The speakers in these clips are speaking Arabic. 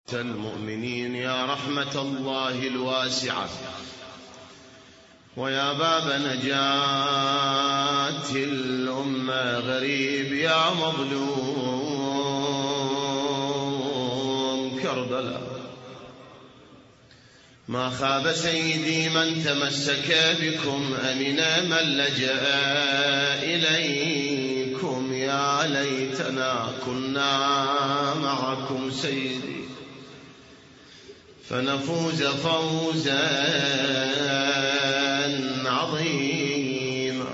المؤمنين يا رحمة الله الواسعة، ويا باب نجاة الأمة غريب يا مظلوم كربلاء. ما خاب سيدي من تمسك بكم، أمن من لجأ إليكم. يا ليتنا كنا معكم سيدي فنفوز فوزا عظيما.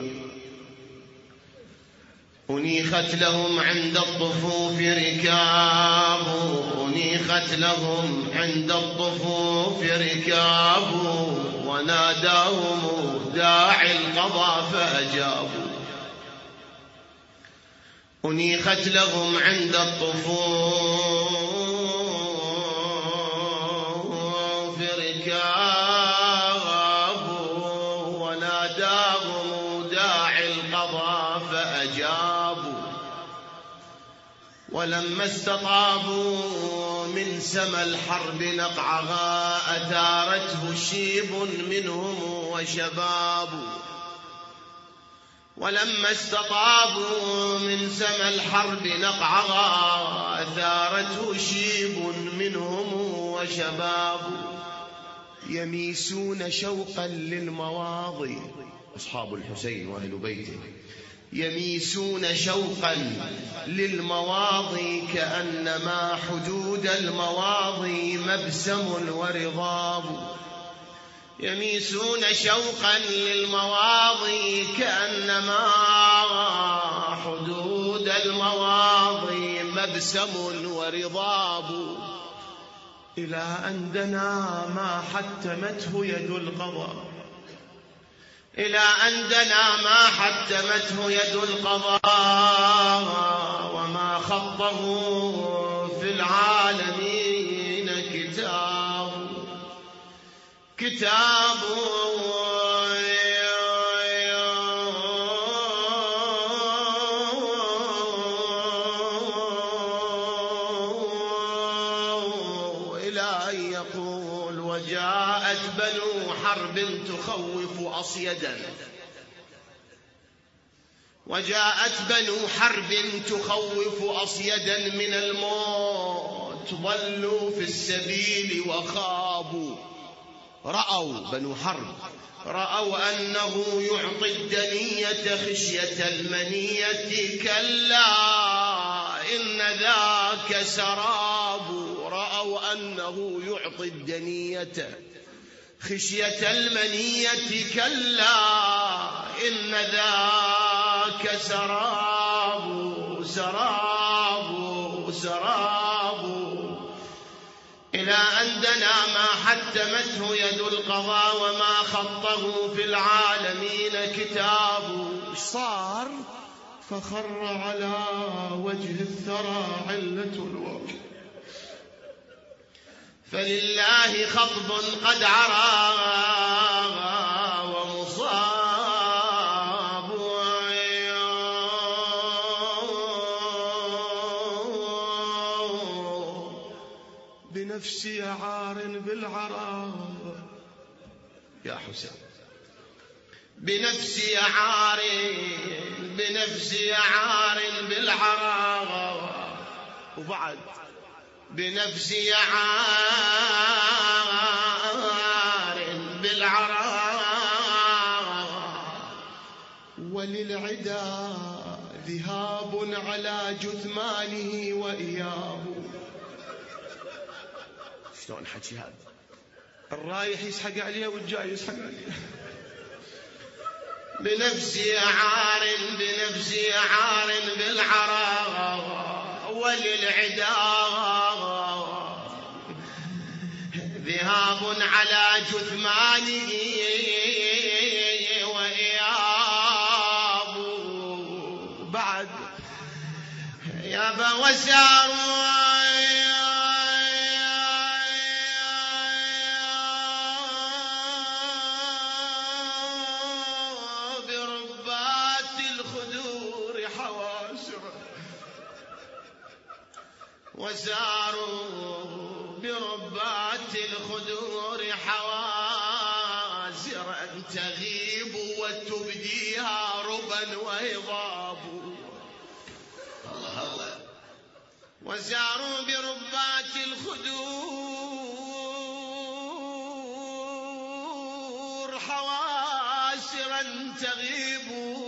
أنيخت لهم عند الطفوف ركاب، أنيخت لهم عند الطفوف ركاب، وناداهم داعي القضاء فأجابوا. أنيخت لهم عند الطفوف ركاب، وناداهم داعي القضاء فأجابوا. ولما استطابوا من سما الحرب نقعها، أثارته شيب منهم وشباب. ولما استطابوا من سما الحرب نقعها، أثارته شيب منهم وشباب. يميسون شوقا للمواضي، أصحاب الحسين وأهل بيته، يميسون شوقا للمواضي، كأنما حدود المواضي مبسم ورضاب. يميسون شوقا للمواضي، كأنما حدود المواضي مبسم ورضاب. إلى أن دنا ما حتمته يد القضاء، إلى أن دنا ما حتمته يد القضاء، وما خطه في العالمين كتاب إلى أن يقول: وجاءت بنو حرب تخوف أصيدا، وجاءت بنو حرب تخوف أصيدا من الموت، ضلوا في السبيل وخابوا. رأوا بنو حرب، رأوا أنه يعطي الدنية خشية المنية، كلا إن ذاك سراب. رأوا أنه يعطي الدنية خشية المنية، كلا إن ذاك سراب سراب سراب. إلى أن دنا ما حتمته يد القضاء، وما خطه في العالمين كتاب. صار فخر على وجه الثرى علة الوقت، فلله خطب قد عرى ومصاب. بنفسي عار بالعرى يا حسين، بنفسي عار، بنفسي عار بالعرى. وبعد بنفسي عار بالعرى، وللعدا ذهاب على جثمانه وإياب. شلون حكي هذا؟ الرايح يسحق عليه والجاي يسحق عليه. بنفسي عار، بنفسي عار بالعرى، وللعدا ذهاب على جثمانه وإياب. بعد يابا وساروا بربات الخدور حواسر، وساروا بربات الخدور حوازرا تغيب وتبديها ربا وهضاب. الله. وزاروا بربات الخدور حواسرا تغيب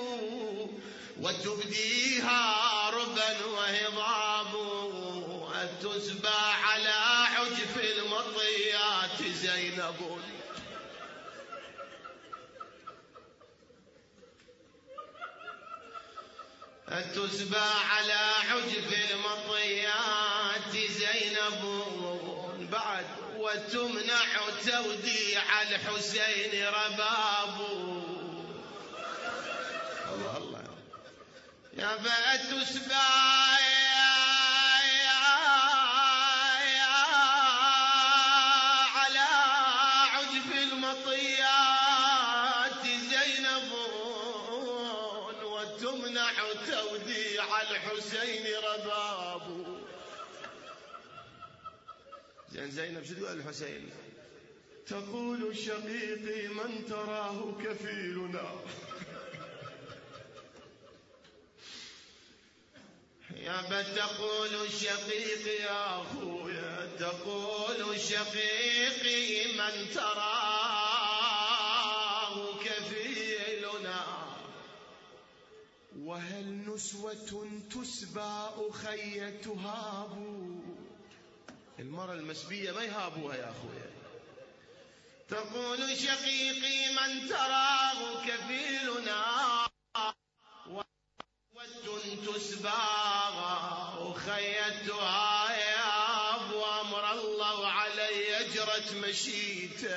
وتبديها ربا وهضاب. تسبى على عجف المطيات زينب. تسبى على عجف المطيات زينب بعد. وتمنع توديع الحسين رباب. الله الله. يا بقى تسبى على عجف المطيات زينب وتمنع توديع الحسين رباب. زينب شو تقول الحسين؟ تقول شقيقي من تراه كفيلنا. يا تقول شقيقي يا أخويا تقول شقيقي من تراه كفيلنا. وهل نسوة تسبى أخي تهاب. المرأة المسبية ما يهابوها يا أخويا. تقول شقيقي من تراه كفيلنا. تسبى أخيتها يا أبو أمر الله علي أجرت مشيته.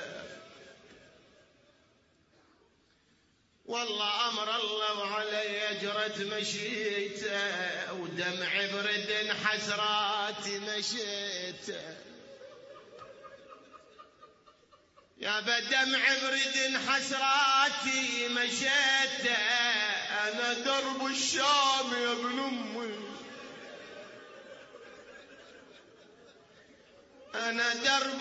والله أمر الله علي أجرت مشيته. ودمع برد حسراتي مشيته. يا بدمع برد حسراتي مشيته. أنا درب الشام يا ابن أمي. أنا درب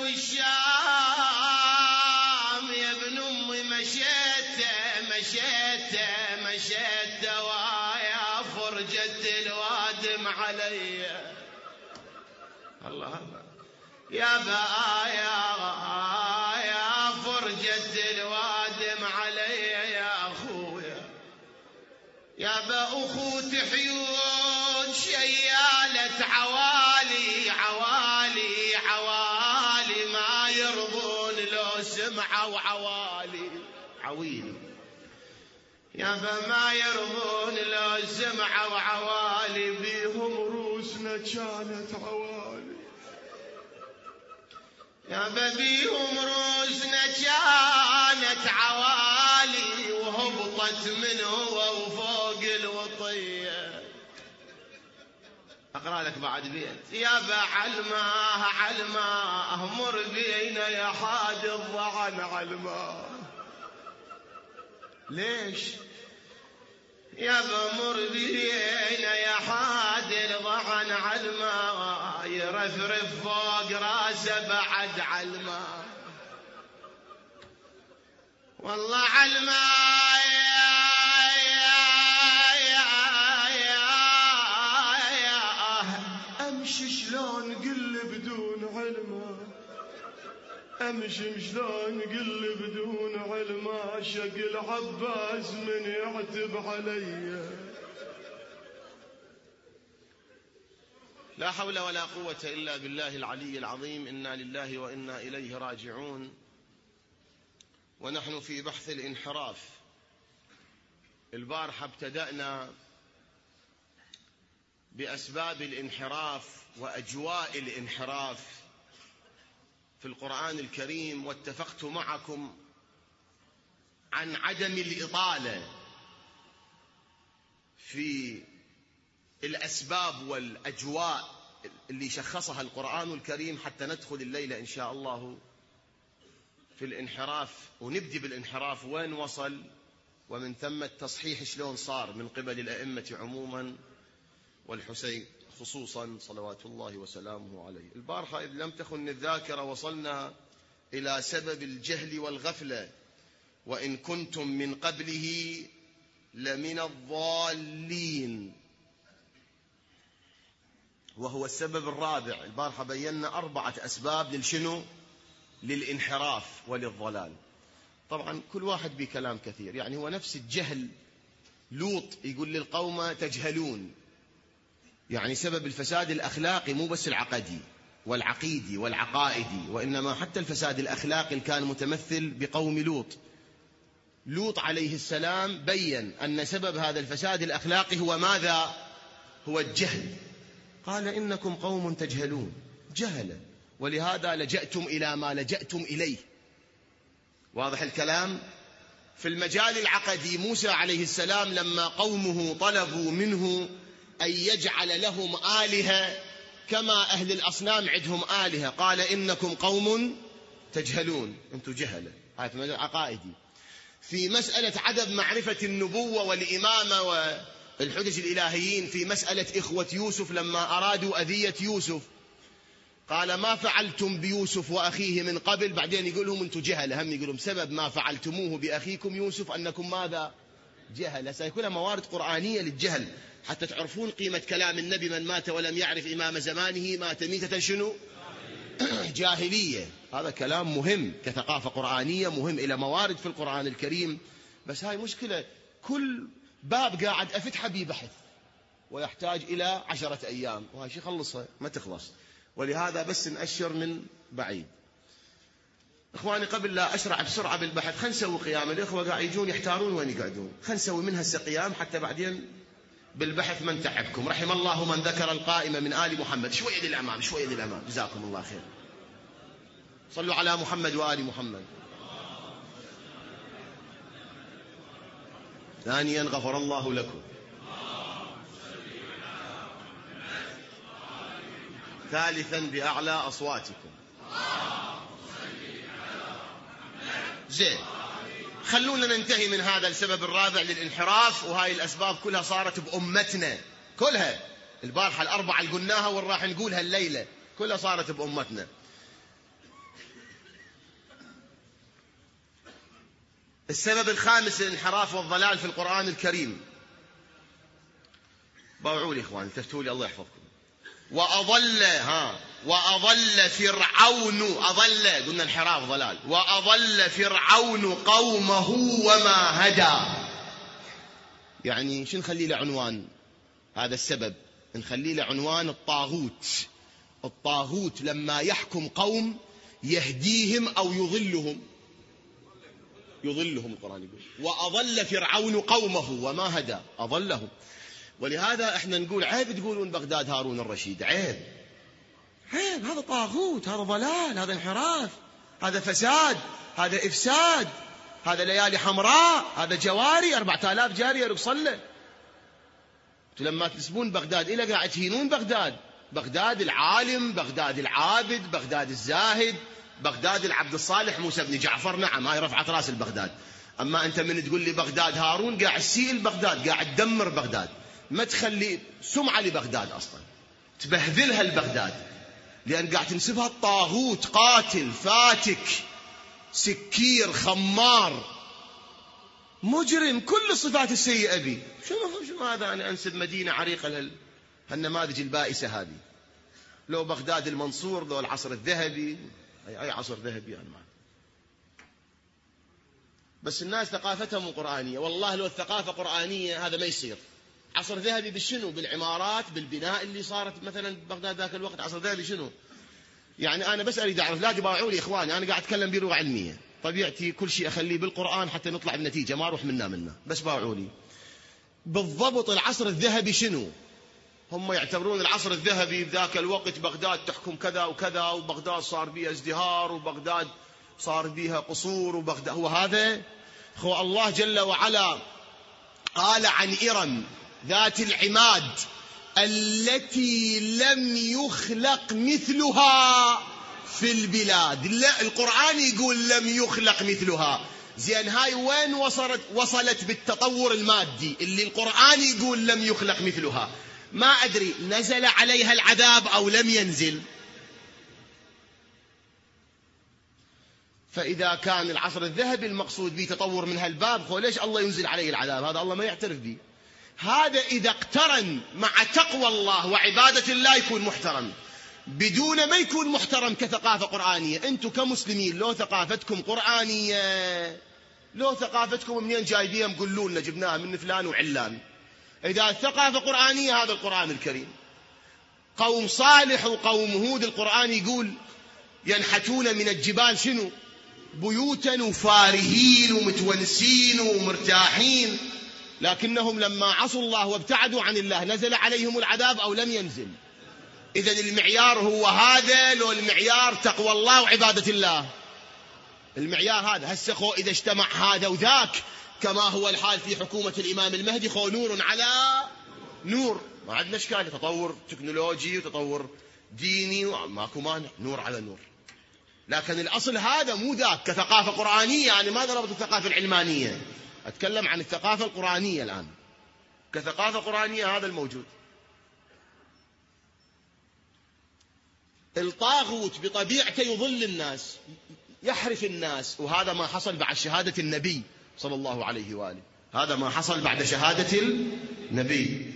الشام يا ابن أمي مشيته مشيته مشيته. ويا فرجة الوادم علي. الله يا بآيا يا فرجة الوادم علي يا أخويا. يا بأخوت حيون شيالة عوالي عوالي عوالي ما يرضون لو سمعوا عوالي عويل. يا ما يرضون لو سمعوا عوالي. بيهم روسنا كانت عوالي. يا بيهم روسنا كانت عوالي. وهبطت من هو وفوق الوطية. أقرأ لك بعد بيت. يا بعلماه علماه مر بينا يا حاد الضعن علماه. ليش؟ يا بمر بينا يا حاد الضعن علماه. يرفرف فوق راسه بعد علماه. والله علماه امشي شلون قل بدون علمه. امشي شلون قل بدون علمه. شق العباس من يعتب علي. لا حول ولا قوة إلا بالله العلي العظيم. إنا لله وإنا إليه راجعون. ونحن في بحث الانحراف. البارحة ابتدأنا بأسباب الانحراف وأجواء الانحراف في القرآن الكريم. واتفقت معكم عن عدم الإطالة في الأسباب والأجواء اللي شخصها القرآن الكريم حتى ندخل الليلة إن شاء الله في الانحراف ونبدي بالانحراف وين وصل، ومن ثم التصحيح شلون صار من قبل الأئمة عموما والحسين خصوصا صلوات الله وسلامه عليه. البارحة إذ لم تخن الذاكرة وصلنا إلى سبب الجهل والغفلة، وإن كنتم من قبله لمن الضالين، وهو السبب الرابع. البارحة بينا 4 أسباب للشنو؟ للانحراف وللضلال. طبعا كل واحد بكلام كثير، يعني هو نفس الجهل. لوط يقول للقوم تجهلون، يعني سبب الفساد الأخلاقي مو بس العقدي والعقيدي والعقائدي، وإنما حتى الفساد الأخلاقي كان متمثل بقوم لوط. لوط عليه السلام بيّن أن سبب هذا الفساد الأخلاقي هو ماذا؟ هو الجهل. قال إنكم قوم تجهلون، جهل، ولهذا لجأتم إلى ما لجأتم إليه. واضح الكلام؟ في المجال العقدي موسى عليه السلام لما قومه طلبوا منه أن يجعل لهم آلهة كما أهل الأصنام عندهم آلهة، قال إنكم قوم تجهلون، أنتم جهلة. هذا في المجال العقائدي. في مسألة عدم معرفة النبوة والإمامة والحجج الإلهيين، في مسألة إخوة يوسف لما أرادوا أذية يوسف، قال ما فعلتم بيوسف وأخيه من قبل، بعدين يقول لهم أنتم جهلة. هم يقول لهم سبب ما فعلتموه بأخيكم يوسف أنكم ماذا؟ جهلة. سيكون موارد قرآنية للجهل حتى تعرفون قيمة كلام النبي: من مات ولم يعرف إمام زمانه مات ميتة شنو؟ جاهلية. هذا كلام مهم كثقافة قرآنية، مهم إلى موارد في القرآن الكريم. بس هاي مشكلة، كل باب قاعد أفتحه ببحث ويحتاج إلى 10 أيام، وهاي شي خلصها ما تخلص. ولهذا بس نأشر من بعيد. إخواني قبل لا أشرع بسرعة بالبحث، خلينا نسوي قيام. الإخوة قاعد يجون يحتارون وين يقعدون، خلينا نسوي من هسه قيام حتى بعدين بالبحث ما نتعبكم. رحم الله من ذكر القائمة من آل محمد. شوية للأمام، شوية للأمام، جزاكم الله خير. صلوا على محمد وآل محمد. ثانيا غفر الله لكم. ثالثا بأعلى أصواتكم. زين، خلونا ننتهي من هذا السبب الرابع للانحراف، وهاي الأسباب كلها صارت بأمتنا كلها. البارحة 4 اللي قلناها والراح نقولها الليلة كلها صارت بأمتنا. السبب الخامس للانحراف والضلال في القرآن الكريم، باوعوا لي إخوان، التفتوا لي الله يحفظكم. وأضل فرعون، أضل قلنا انحراف ضلال، وأضل فرعون قومه وما هدى. يعني شو نخلي له عنوان هذا السبب؟ نخلي له عنوان الطاغوت. الطاغوت لما يحكم قوم يهديهم أو يضلهم. يضلهم القرآن يقول وأضل فرعون قومه وما هدى، أضلهم. ولهذا احنا نقول عيب تقولون بغداد هارون الرشيد، عيب، هذا طاغوت، هذا ضلال، هذا انحراف، هذا فساد، هذا إفساد، هذا ليالي حمراء، هذا جواري 4000 جارية رقصلة. لما تسبون بغداد إلى قاعد تهينون بغداد. بغداد العالم، بغداد العابد، بغداد الزاهد، بغداد العبد الصالح موسى بن جعفر. نعم، هاي رفعت راس البغداد. أما أنت من تقول لي بغداد هارون، قاعد تسيل بغداد، قاعد تدمر بغداد، ما تخلي سمعة لبغداد أصلا، تبهذلها البغداد، لأن قاعد تنسبها الطاغوت، قاتل، فاتك، سكير، خمار، مجرم، كل الصفات السيئة بي. شنو هذا؟ أنا أنسب مدينة عريقة لهالنماذج البائسة هذه. لو بغداد المنصور، لو العصر الذهبي، أي عصر ذهبي أنا معك. بس الناس ثقافتهم قرآنية. والله لو الثقافة قرآنية هذا ما يصير. عصر ذهبي بالشنو؟ بالعمارات، بالبناء اللي صارت مثلا بغداد ذاك الوقت. عصر ذهبي شنو؟ يعني أنا بس أريد أعرف، لا تباوعوا لي إخواني، أنا قاعد أتكلم بلغة علمية، طبيعتي كل شيء أخليه بالقرآن حتى نطلع بنتيجة، ما أروح منا. بس باوعوا لي بالضبط العصر الذهبي شنو؟ هم يعتبرون العصر الذهبي ذاك الوقت بغداد تحكم كذا وكذا، وبغداد صار بيها ازدهار، وبغداد صار بيها قصور، وبغداد هو هذا. هو الله جل وعلا قال عن إرم ذات العماد التي لم يخلق مثلها في البلاد. لا، القرآن يقول لم يخلق مثلها. زين، هاي وين وصلت بالتطور المادي اللي القرآن يقول لم يخلق مثلها؟ ما أدري نزل عليها العذاب أو لم ينزل. فإذا كان العصر الذهبي المقصود به تطور من هالباب، ليش الله ينزل عليه العذاب؟ هذا الله ما يعترف به. هذا إذا اقترن مع تقوى الله وعبادة الله يكون محترم، بدون ما يكون محترم كثقافة قرآنية. أنتم كمسلمين لو ثقافتكم قرآنية، لو ثقافتكم منين جايبيها مقولوا لنا جبناها من فلان وعلان. إذا الثقافة قرآنية هذا القرآن الكريم. قوم صالح وقوم هود القرآن يقول ينحتون من الجبال شنو؟ بيوتا وفارهين ومتونسين ومرتاحين، لكنهم لما عصوا الله وابتعدوا عن الله نزل عليهم العذاب أو لم ينزل؟ إذن المعيار هو هذا لو المعيار تقوى الله وعبادة الله؟ المعيار هذا. هسه إذا اجتمع هذا وذاك كما هو الحال في حكومة الإمام المهدي، نور على نور، ما عندنا إشكال. تطور تكنولوجي وتطور ديني ماكو مانع، نور على نور. لكن الأصل هذا مو ذاك كثقافة قرآنية. يعني ماذا ربط الثقافة العلمانية؟ أتكلم عن الثقافة القرآنية الآن. كثقافة قرآنية هذا الموجود. الطاغوت بطبيعته يضل الناس، يحرف الناس، وهذا ما حصل بعد شهادة النبي صلى الله عليه وآله. هذا ما حصل بعد شهادة النبي.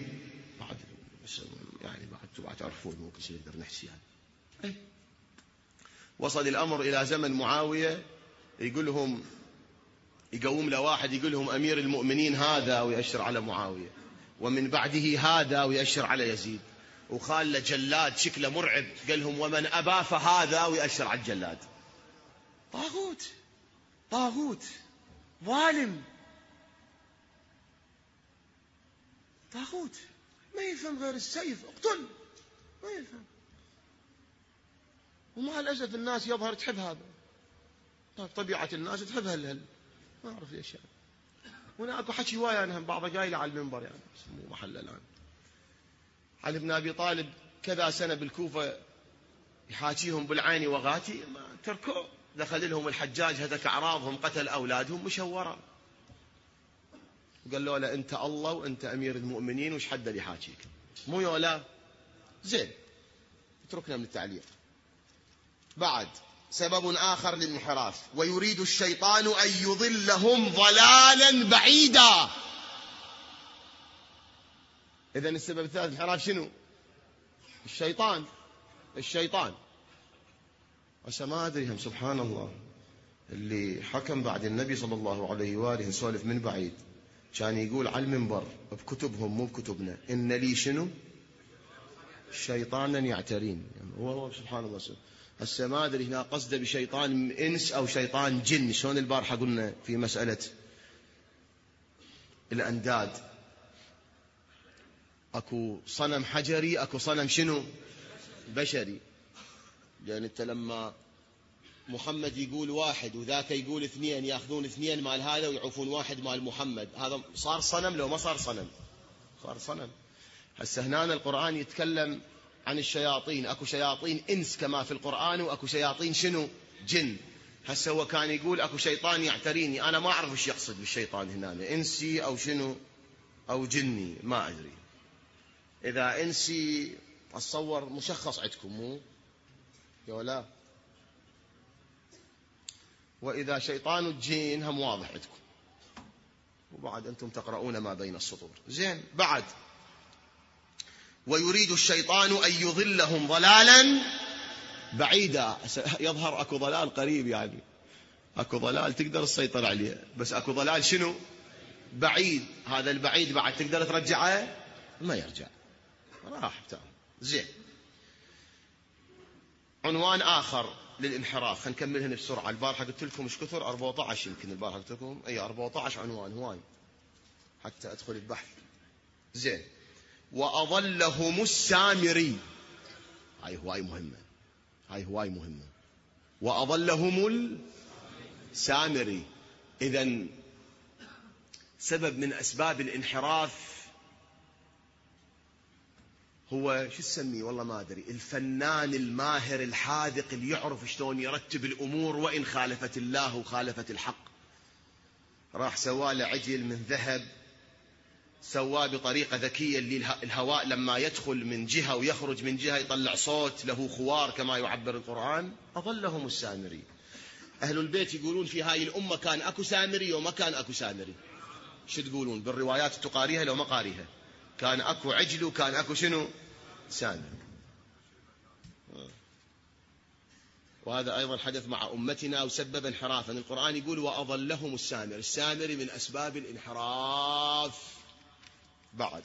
بعد تعرفون ممكن شيء نقدر نحكي يعني. وصل الأمر إلى زمن معاوية يقولهم يقوم له واحد يقول لهم أمير المؤمنين هذا ويأشر على معاوية، ومن بعده هذا ويأشر على يزيد، وخال له جلاد شكله مرعب قال لهم ومن أبى فهذا ويأشر على الجلاد. طاغوت، طاغوت ظالم، طاغوت ما يفهم غير السيف، اقتل، ما يفهم. ومع الأسف الناس يظهر تحب هذا، طبيعة الناس تحب هالهل، ما أعرف ليش يعني. هنا أكو حكي هواية أنا بعضها قايلة على المنبر يعني، بس مو محل الآن. علي بن أبي طالب كذا سنة بالكوفة يحاكيهم بالعين وغاتي، ما تركوا، دخل لهم الحجاج هتك أعراضهم، قتل أولادهم، مشورة. قال له لا أنت الله وأنت أمير المؤمنين، وش حد اللي يحاكيك؟ مو يولا زين، اتركنا من التعليق. بعد سبب آخر للانحراف، ويريد الشيطان أن يضلهم ضلالا بعيدا. إذن السبب الثالث الانحراف شنو؟ الشيطان. الشيطان بس ما أدري هم سبحان الله اللي حكم بعد النبي صلى الله عليه وآله نسولف من بعيد، كان يقول على المنبر بكتبهم مو بكتبنا إن لي شنو؟ شيطانا يعترين. يعني هو سبحان الله. هسه ما أدري هنا قصده بشيطان إنس أو شيطان جن. شلون البارحة قلنا في مسألة الأنداد، أكو صنم حجري، أكو صنم شنو؟ بشري. لأن أنت لما محمد يقول واحد وذاك يقول اثنين، يأخذون اثنين مال هذا ويعوفون واحد مال محمد، هذا صار صنم لو ما صار صنم؟ صار صنم. هسه هنا القرآن يتكلم عن الشياطين، أكو شياطين إنس كما في القرآن، وأكو شياطين شنو؟ جن. هسه هو كان يقول أكو شيطان يعتريني، أنا ما أعرف وش يقصد بالشيطان هنا، إنسي أو شنو أو جني، ما أدري. إذا إنسي أتصور مشخص عندكم مو يا لا، وإذا شيطان الجن هم واضح عندكم، وبعد أنتم تقرؤون ما بين السطور. زين. بعد ويريد الشيطان أن يضلهم ضلالا بعيدا. يظهر أكو ضلال قريب، يعني أكو ضلال تقدر تسيطر عليه، بس أكو ضلال شنو؟ بعيد. هذا البعيد بعد تقدر ترجعه؟ ما يرجع، راح بتاعه. زين. عنوان آخر للانحراف، خلينا نكمل هنا بسرعة. البارحة قلت لكم ايش كثر؟ 14 يمكن البارحة قلت لكم 14 عنوان، هواي حتى أدخل البحث. زين. وأضلهم السامري، هاي هواي مهمة، هاي هواي مهمة. وأضلهم السامري. إذن سبب من أسباب الانحراف هو شو تسميه والله ما أدري، الفنان الماهر الحاذق اللي يعرف شلون يرتب الأمور وإن خالفت الله وخالفت الحق. راح سواله عجل من ذهب، سواه بطريقة ذكية اللي الهواء لما يدخل من جهة ويخرج من جهة يطلع صوت له خوار كما يعبر القرآن. أضلهم السامري. أهل البيت يقولون في هاي الأمة كان أكو سامري وما كان أكو سامري. شو تقولون بالروايات تقاريها لو ما قاريها؟ كان أكو عجل وكان أكو شنو؟ سامري. وهذا أيضا حدث مع أمتنا وسبب انحرافا. القرآن يقول وأضلهم السامري. السامري من أسباب الانحراف. بعد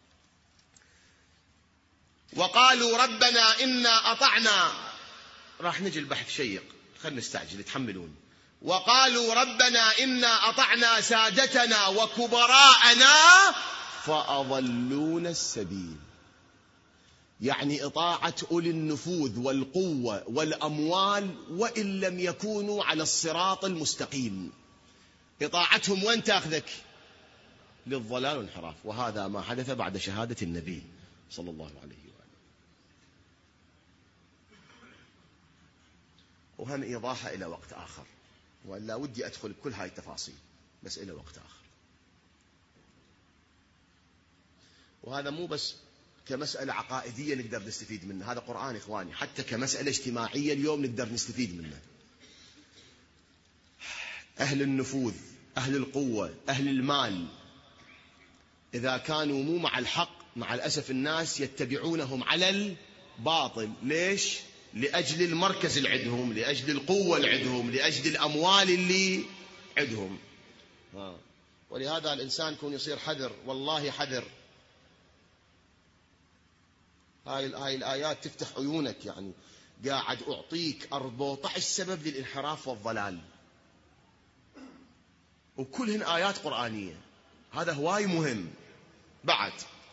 وقالوا ربنا إنا أطعنا. راح نجي البحث شيق، خلنا نستعجل يتحملون. وقالوا ربنا إنا أطعنا سادتنا وكبراءنا فأضلونا السبيل. يعني إطاعة أولي النفوذ والقوة والأموال وإن لم يكونوا على الصراط المستقيم، إطاعتهم وين تأخذك؟ للضلال والانحراف. وهذا ما حدث بعد شهادة النبي صلى الله عليه وآله. وهم إيضاحها إلى وقت آخر، ولا ودي أدخل كل هاي التفاصيل، بس إلى وقت آخر. وهذا مو بس كمسألة عقائدية نقدر نستفيد منه، هذا قرآن إخواني، حتى كمسألة اجتماعية اليوم نقدر نستفيد منه. أهل النفوذ، أهل القوة، أهل المال، إذا كانوا مو مع الحق مع الأسف الناس يتبعونهم على الباطل. ليش؟ لأجل المركز اللي عندهم، لأجل القوة اللي عندهم، لأجل الأموال اللي عندهم. ولهذا الإنسان يكون يصير حذر، والله حذر. هاي الآيات تفتح عيونك. يعني قاعد أعطيك 14 سبب للانحراف والضلال، وكلهن آيات قرآنية. هذا هواي مهم. بعد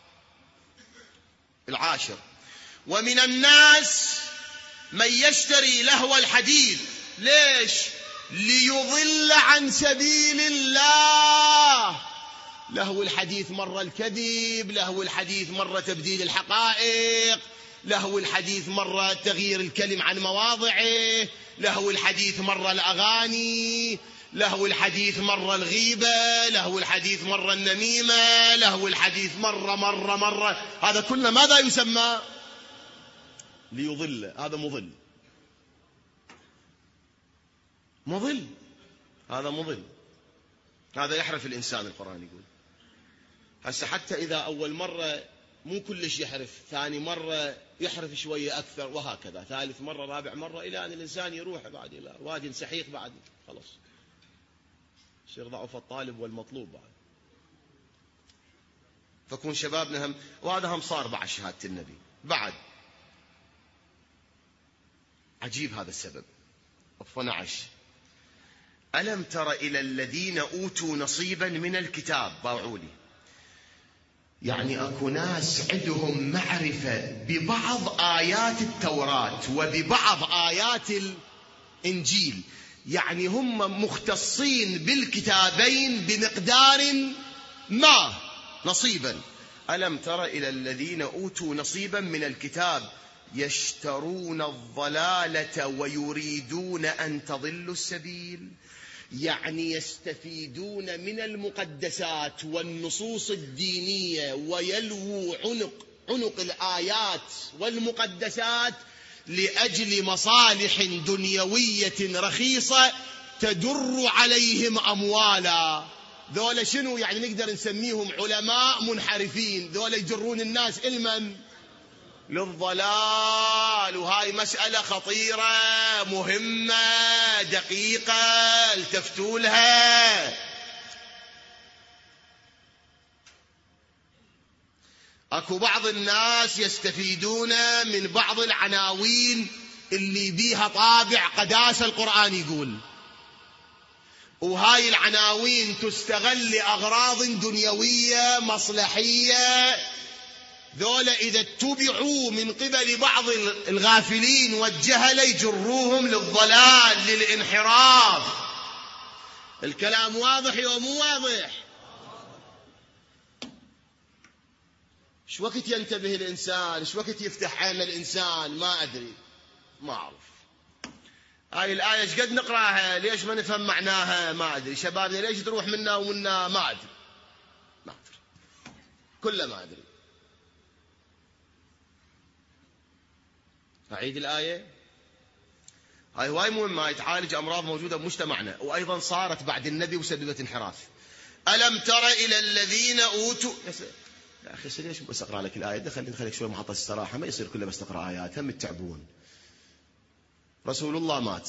العاشر ومن الناس من يشتري لهو الحديث. ليش؟ ليضل عن سبيل الله. لهو الحديث مرة الكذب، لهو الحديث مرة تبديل الحقائق، لهو الحديث مرة تغيير الكلم عن مواضعه، لهو الحديث مرة الأغاني، لهو الحديث مرة الغيبة، لهو الحديث مرة النميمة، لهو الحديث مرة. هذا كله ماذا يسمى؟ ليضل. هذا مضل، مضل، هذا مضل، هذا يحرف الإنسان. القرآن يقول هسه حتى إذا أول مرة مو كلش يحرف، ثاني مرة يحرف شوية أكثر، وهكذا ثالث مرة، رابع مرة، إلى أن الإنسان يروح بعد إلى وادي سحيق، بعد خلاص يصير ضعف الطالب والمطلوب بعد. فكون شبابنا هم، وهذا هم صار بعد شهادة النبي. بعد عجيب هذا السبب. 12 ألم تر إلى الذين أوتوا نصيبا من الكتاب. باعولي يعني أكو ناس عندهم معرفة ببعض آيات التوراة وببعض آيات الإنجيل، يعني هم مختصين بالكتابين بمقدار ما، نصيبا. ألم تر إلى الذين أوتوا نصيبا من الكتاب يشترون الضلالة ويريدون أن تضلوا السبيل. يعني يستفيدون من المقدسات والنصوص الدينية ويلووا عنق الآيات والمقدسات لأجل مصالح دنيوية رخيصة تدر عليهم أموالا. ذولا شنو يعني؟ نقدر نسميهم علماء منحرفين. ذولا يجرون الناس إلمن للضلال. وهاي مسألة خطيرة مهمة دقيقة، التفتوا لها. أكو بعض الناس يستفيدون من بعض العناوين اللي بيها طابع قداسة. القرآن يقول وهاي العناوين تستغل لأغراض دنيوية مصلحية. ذولا إذا اتبعوا من قبل بعض الغافلين والجهل يجروهم للضلال للانحراف. الكلام واضح يا مو واضح؟ ايش وقت ينتبه الإنسان؟ ايش وقت يفتح عين الإنسان؟ ما أدري، ما أعرف. هاي الآية ايش قد نقراها ليش ما نفهم معناها؟ ما أدري. شبابنا ليش تروح منا ومنا؟ ما أدري، ما أدري، كله ما أدري. أعيد الآية. هاي هواي مهمة، تعالج أمراض موجودة بمجتمعنا وأيضا صارت بعد النبي وسببت انحراف. ألم تر إلى الذين أوتوا، يا أخي ليش بس أقرأ لك الآية ده؟ خليك شوي محطة الصراحة، ما يصير كله بس تقرأ آيات، هم التعبون. رسول الله مات،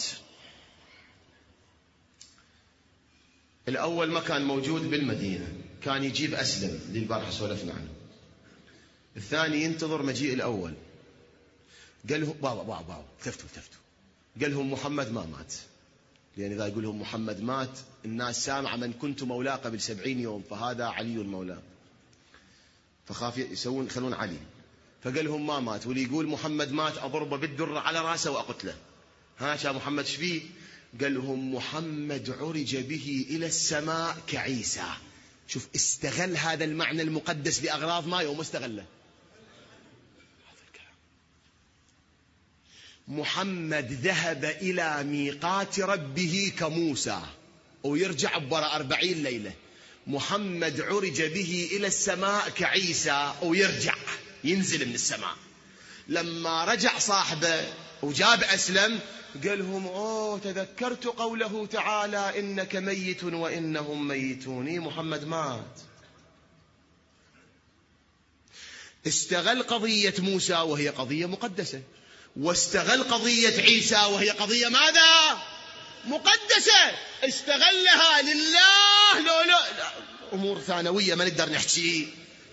الأول ما كان موجود بالمدينة، كان يجيب أسلم اللي البارحة سولفنا عنه. الثاني ينتظر مجيء الأول. قال له بابا تفتوا قال لهم محمد ما مات، لأن إذا يقول لهم محمد مات الناس سامعة من كنت مولاه قبل 70 يوم، فهذا علي المولى، فخاف يخلون علي. فقال لهم ما مات، واللي يقول محمد مات أضربه بالدرة على رأسه وأقتله. ها شا محمد شفيه؟ قال لهم محمد عرج به إلى السماء كعيسى. شوف استغل هذا المعنى المقدس لأغراض ما يوم استغله. محمد ذهب إلى ميقات ربه كموسى ويرجع برا 40 ليلة. محمد عرج به إلى السماء كعيسى ويرجع ينزل من السماء. لما رجع صاحبه وجاب أسلم قال لهم تذكرت قوله تعالى إنك ميت وإنهم ميتون. محمد مات. استغل قضية موسى وهي قضية مقدسة، واستغل قضية عيسى وهي قضية ماذا؟ مقدسة. استغلها لله. لا أمور ثانوية ما نقدر نحكي،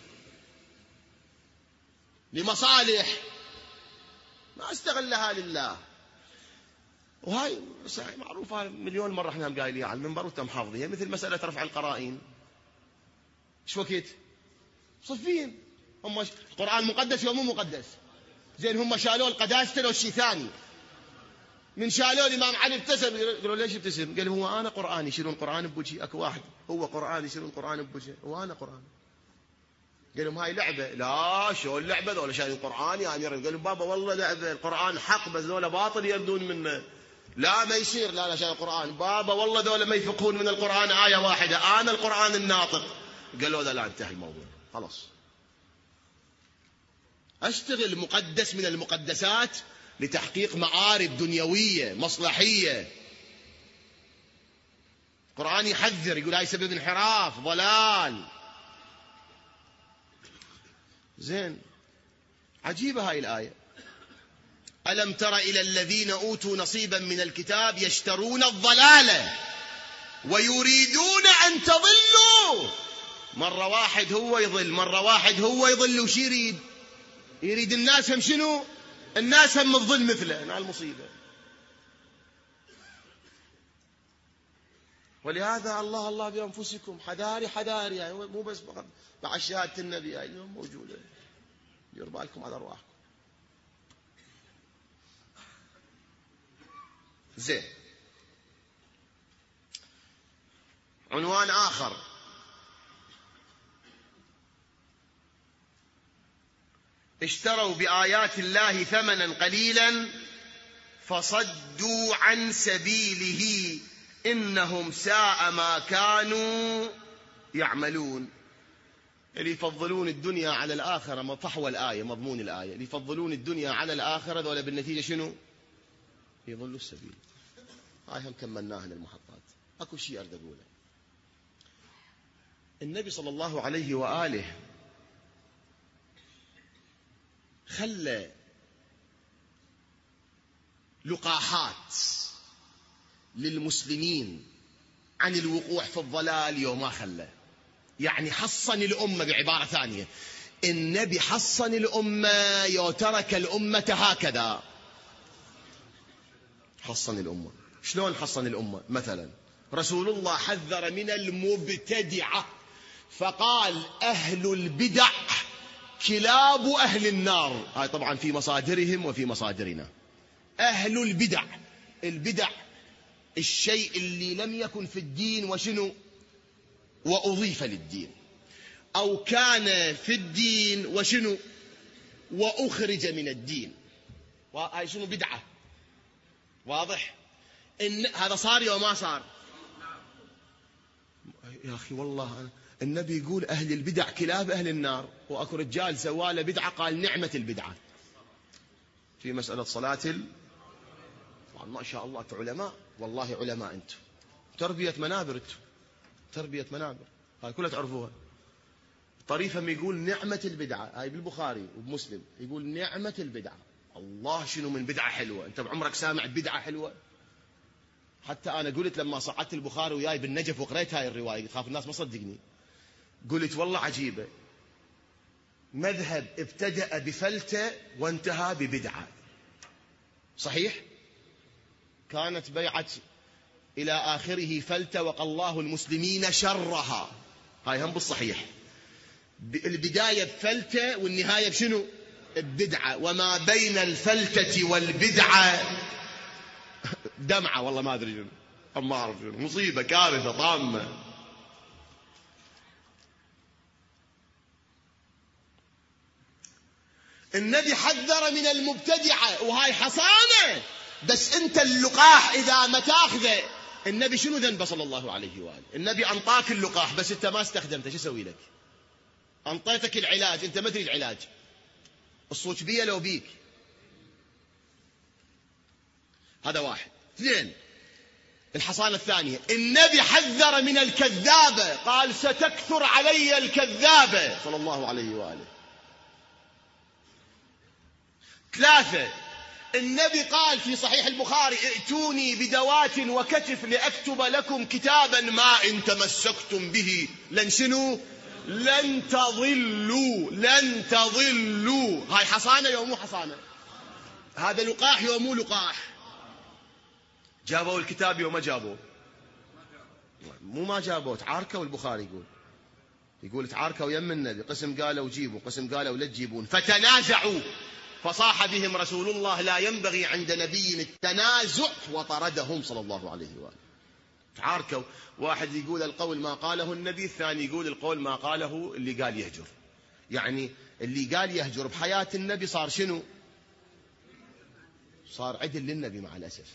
لمصالح، ما استغلها لله. وهاي معروفة مليون مرة احنا هم قايلين على المنبر وتم حافظيها، مثل مسألة رفع القرائن. ايش وقت؟ صفين هم القرآن مقدس ومو مقدس؟ زين هم شالوه القداسة لو شيء ثاني. من شالوه الإمام علي ابتسم، قالوا ليش ابتسم؟ قال هو أنا قرآن يشيلون قرآن بوجهي، أكو واحد هو قرآن يشيلون قرآن بوجهه وأنا قرآن. قال لهم هاي لعبة. لا شو اللعبة؟ ذولا شايلين القرآن يا أمير. قال لهم بابا والله لعبة، القرآن حق بس ذولا باطل يردون منه. لا ما يصير، لا شايل القرآن. بابا والله ذولا ما يفقهون من القرآن آية واحدة، أنا القرآن الناطق. قالوا هذا لا انتهى الموضوع خلاص. أشتغل مقدس من المقدسات لتحقيق مآرب دنيوية مصلحية. القرآن يحذر يقول هاي سبب انحراف ضلال. زين عجيبة هاي الآية. ألم تر إلى الذين أوتوا نصيبا من الكتاب يشترون الضلالة ويريدون أن تضلوا. مرة واحد هو يضل، مرة واحد هو يضل. وش يريد الناس هم شنو؟ الناس هم تضل مثله. هنا المصيبة. ولهذا الله بأنفسكم حذاري يعني مو بس فقط مع شهادة النبي اليوم موجودة. ديروا بالكم على أرواحكم. زين عنوان آخر: اشتروا بآيات الله ثمنا قليلا فصدوا عن سبيله إنهم ساء ما كانوا يعملون. اللي يفضلون الدنيا على الآخرة، فحوى الآية مضمون الآية، اللي يفضلون الدنيا على الآخرة ذولا بالنتيجة شنو؟ يضلوا السبيل. هاي هم كملناها المحطات. أكو شيء أريد أقوله. النبي صلى الله عليه وآله خلى لقاحات للمسلمين عن الوقوع في الضلال يوم ما خلى. يعني حصن الأمة. بعبارة ثانية النبي حصن الأمة يترك الأمة هكذا. حصن الأمة. شلون حصن الأمة؟ مثلا رسول الله حذر من المبتدعة فقال أهل البدع كلاب أهل النار. هاي طبعا في مصادرهم وفي مصادرنا. أهل البدع، البدع الشيء اللي لم يكن في الدين وشنو وأضيف للدين، أو كان في الدين وشنو وأخرج من الدين. هاي شنو بدعة. واضح؟ إن هذا صار وما صار. يا أخي والله النبي يقول أهل البدع كلاب أهل النار، وأكو رجال سواله بدعة قال نعمة البدعة في مسألة صلاة طبعا ما شاء الله علماء، والله علماء أنتم، تربية منابر، أنتم تربية منابر، هاي كلها تعرفوها. طريفهم يقول نعمة البدعة، هاي بالبخاري وبمسلم، يقول نعمة البدعة. الله شنو من بدعة حلوة، أنت بعمرك سامع بدعة حلوة؟ حتى أنا قلت لما صعدت البخاري وياي بالنجف وقريت هاي الرواية، خاف الناس ما صدقني، قلت والله عجيبة، مذهب ابتدأ بفلتة وانتهى ببدعة. صحيح؟ كانت بيعة إلى آخره فلتة وقى الله المسلمين شرها، هاي هم بالصحيح. البداية بفلتة والنهاية بشنو؟ ببدعة. وما بين الفلتة والبدعة دمعة، والله ما أدري شنو، ما أعرف شنو، مصيبة كارثة طامة. النبي حذر من المبتدعة، وهاي حصانة، بس أنت اللقاح إذا ما تاخذه، النبي شنو ذنبه صلى الله عليه وآله؟ النبي أنطاك اللقاح بس أنت ما استخدمته، شو يسوي لك؟ أنطيتك العلاج أنت ما تدري العلاج، الصوت بيه لو بيك. هذا واحد. اثنين، الحصانة الثانية، النبي حذر من الكذابة، قال ستكثر علي الكذابة صلى الله عليه وآله. ثلاثة، النبي قال في صحيح البخاري ائتوني بدوات وكتف لأكتب لكم كتابا ما إن تمسكتم به لن شنو؟ لن تضلوا، لن تضلوا. هاي حصانة يوم مو حصانة؟ هذا لقاح يوم مو لقاح؟ جابوا الكتاب يوم ما جابوه؟ مو ما جابوه، تعاركوا. البخاري يقول تعاركوا يم النبي، قسم قالوا جيبوا، قسم قالوا لا تجيبون، فتنازعوا فصاح بهم رسول الله لا ينبغي عند نبي التنازع وطردهم صلى الله عليه وآله. تعاركوا، واحد يقول القول ما قاله النبي، الثاني يقول القول ما قاله اللي قال يهجر. يعني اللي قال يهجر بحياة النبي صار شنو؟ صار عدل للنبي مع الأسف.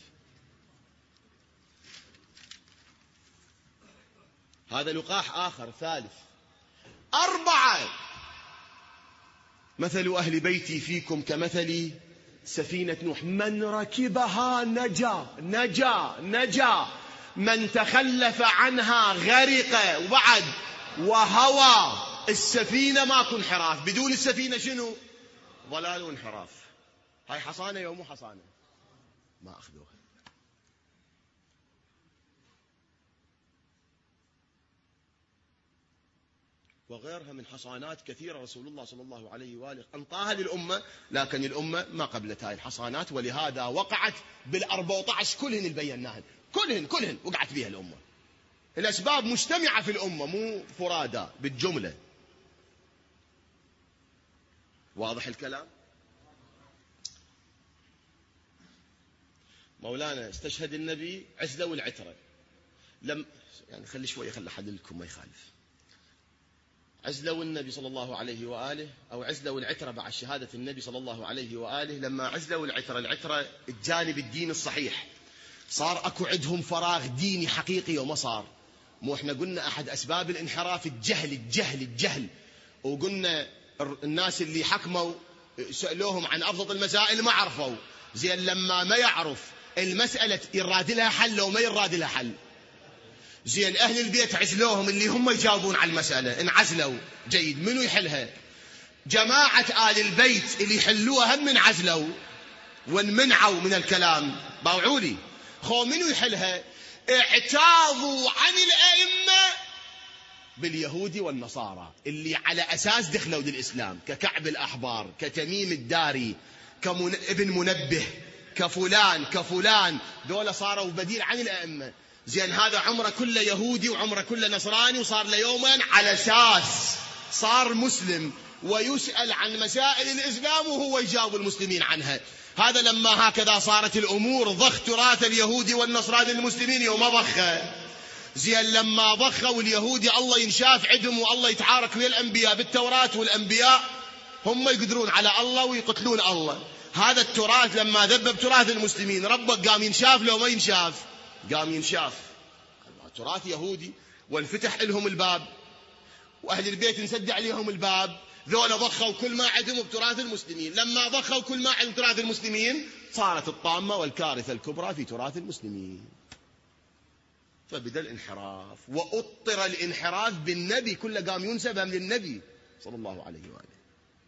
هذا لقاح آخر. ثالث. أربعة، مثل أهل بيتي فيكم كمثل سفينة نوح، من ركبها نجا نجا نجا، من تخلف عنها غرق، وبعد وهوى. السفينة ماكو انحراف، بدون السفينة شنو؟ ضلال وانحراف. هاي حصانة يوم مو حصانة؟ ما أخذوها. وغيرها من حصانات كثيرة رسول الله صلى الله عليه وآله أنطاها للأمة، لكن الأمة ما قبلت هاي الحصانات، ولهذا وقعت بال14 كلهن اللي بيناهن، كلهن وقعت بها الأمة. الأسباب مجتمعة في الأمة مو فرادى بالجملة. واضح الكلام؟ مولانا استشهد النبي عزلة والعترة، يعني خلي شوية، خلي أحللكم ما يخالف. عزلوا النبي صلى الله عليه وآله، أو عزلوا العترة بعد شهادة النبي صلى الله عليه وآله. لما عزلوا العترة الجانب الدين الصحيح، صار أكو عندهم فراغ ديني حقيقي وما صار. مو احنا قلنا أحد أسباب الانحراف الجهل، وقلنا الناس اللي حكموا سألوهم عن أبسط المسائل ما عرفوا. زين لما ما يعرف المسألة يراد لها حل لو ما يراد لها حل. زين أهل البيت عزلوهم اللي هم يجاوبون على المسألة، انعزلوا. جيد، منو يحلها؟ جماعة آل البيت اللي يحلوها هم انعزلوا وانمنعوا من الكلام. باوعولي خو منو يحلها؟ اعتاضوا عن الأئمة باليهود والنصارى اللي على أساس دخلوا للإسلام، ككعب الأحبار، كتميم الداري، ابن منبه، كفلان، دول صاروا بديل عن الأئمة. زين هذا عمره كله يهودي وعمره كله نصراني، وصار له يوما على أساس صار مسلم ويسأل عن مسائل الإسلام وهو يجاوب المسلمين عنها. هذا لما هكذا صارت الأمور ضخ تراث اليهودي والنصراني للمسلمين يوم ضخه. زين لما ضخوا اليهودي الله ينشاف عدم، والله يتعارك ويا الأنبياء بالتوراة، والأنبياء هم يقدرون على الله ويقتلون الله. هذا التراث لما ذبب تراث المسلمين، ربك قام ينشاف لو ما ينشاف؟ قام ينشاف. تراث يهودي وانفتح لهم الباب، وأهل البيت انسد عليهم الباب، ذولا ضخوا كل ما عندهم بتراث المسلمين، لما ضخوا كل ما عندهم بتراث المسلمين صارت الطامة والكارثة الكبرى في تراث المسلمين. فبدأ الانحراف، وأطر الانحراف بالنبي، كله قام ينسب للنبي صلى الله عليه وآله.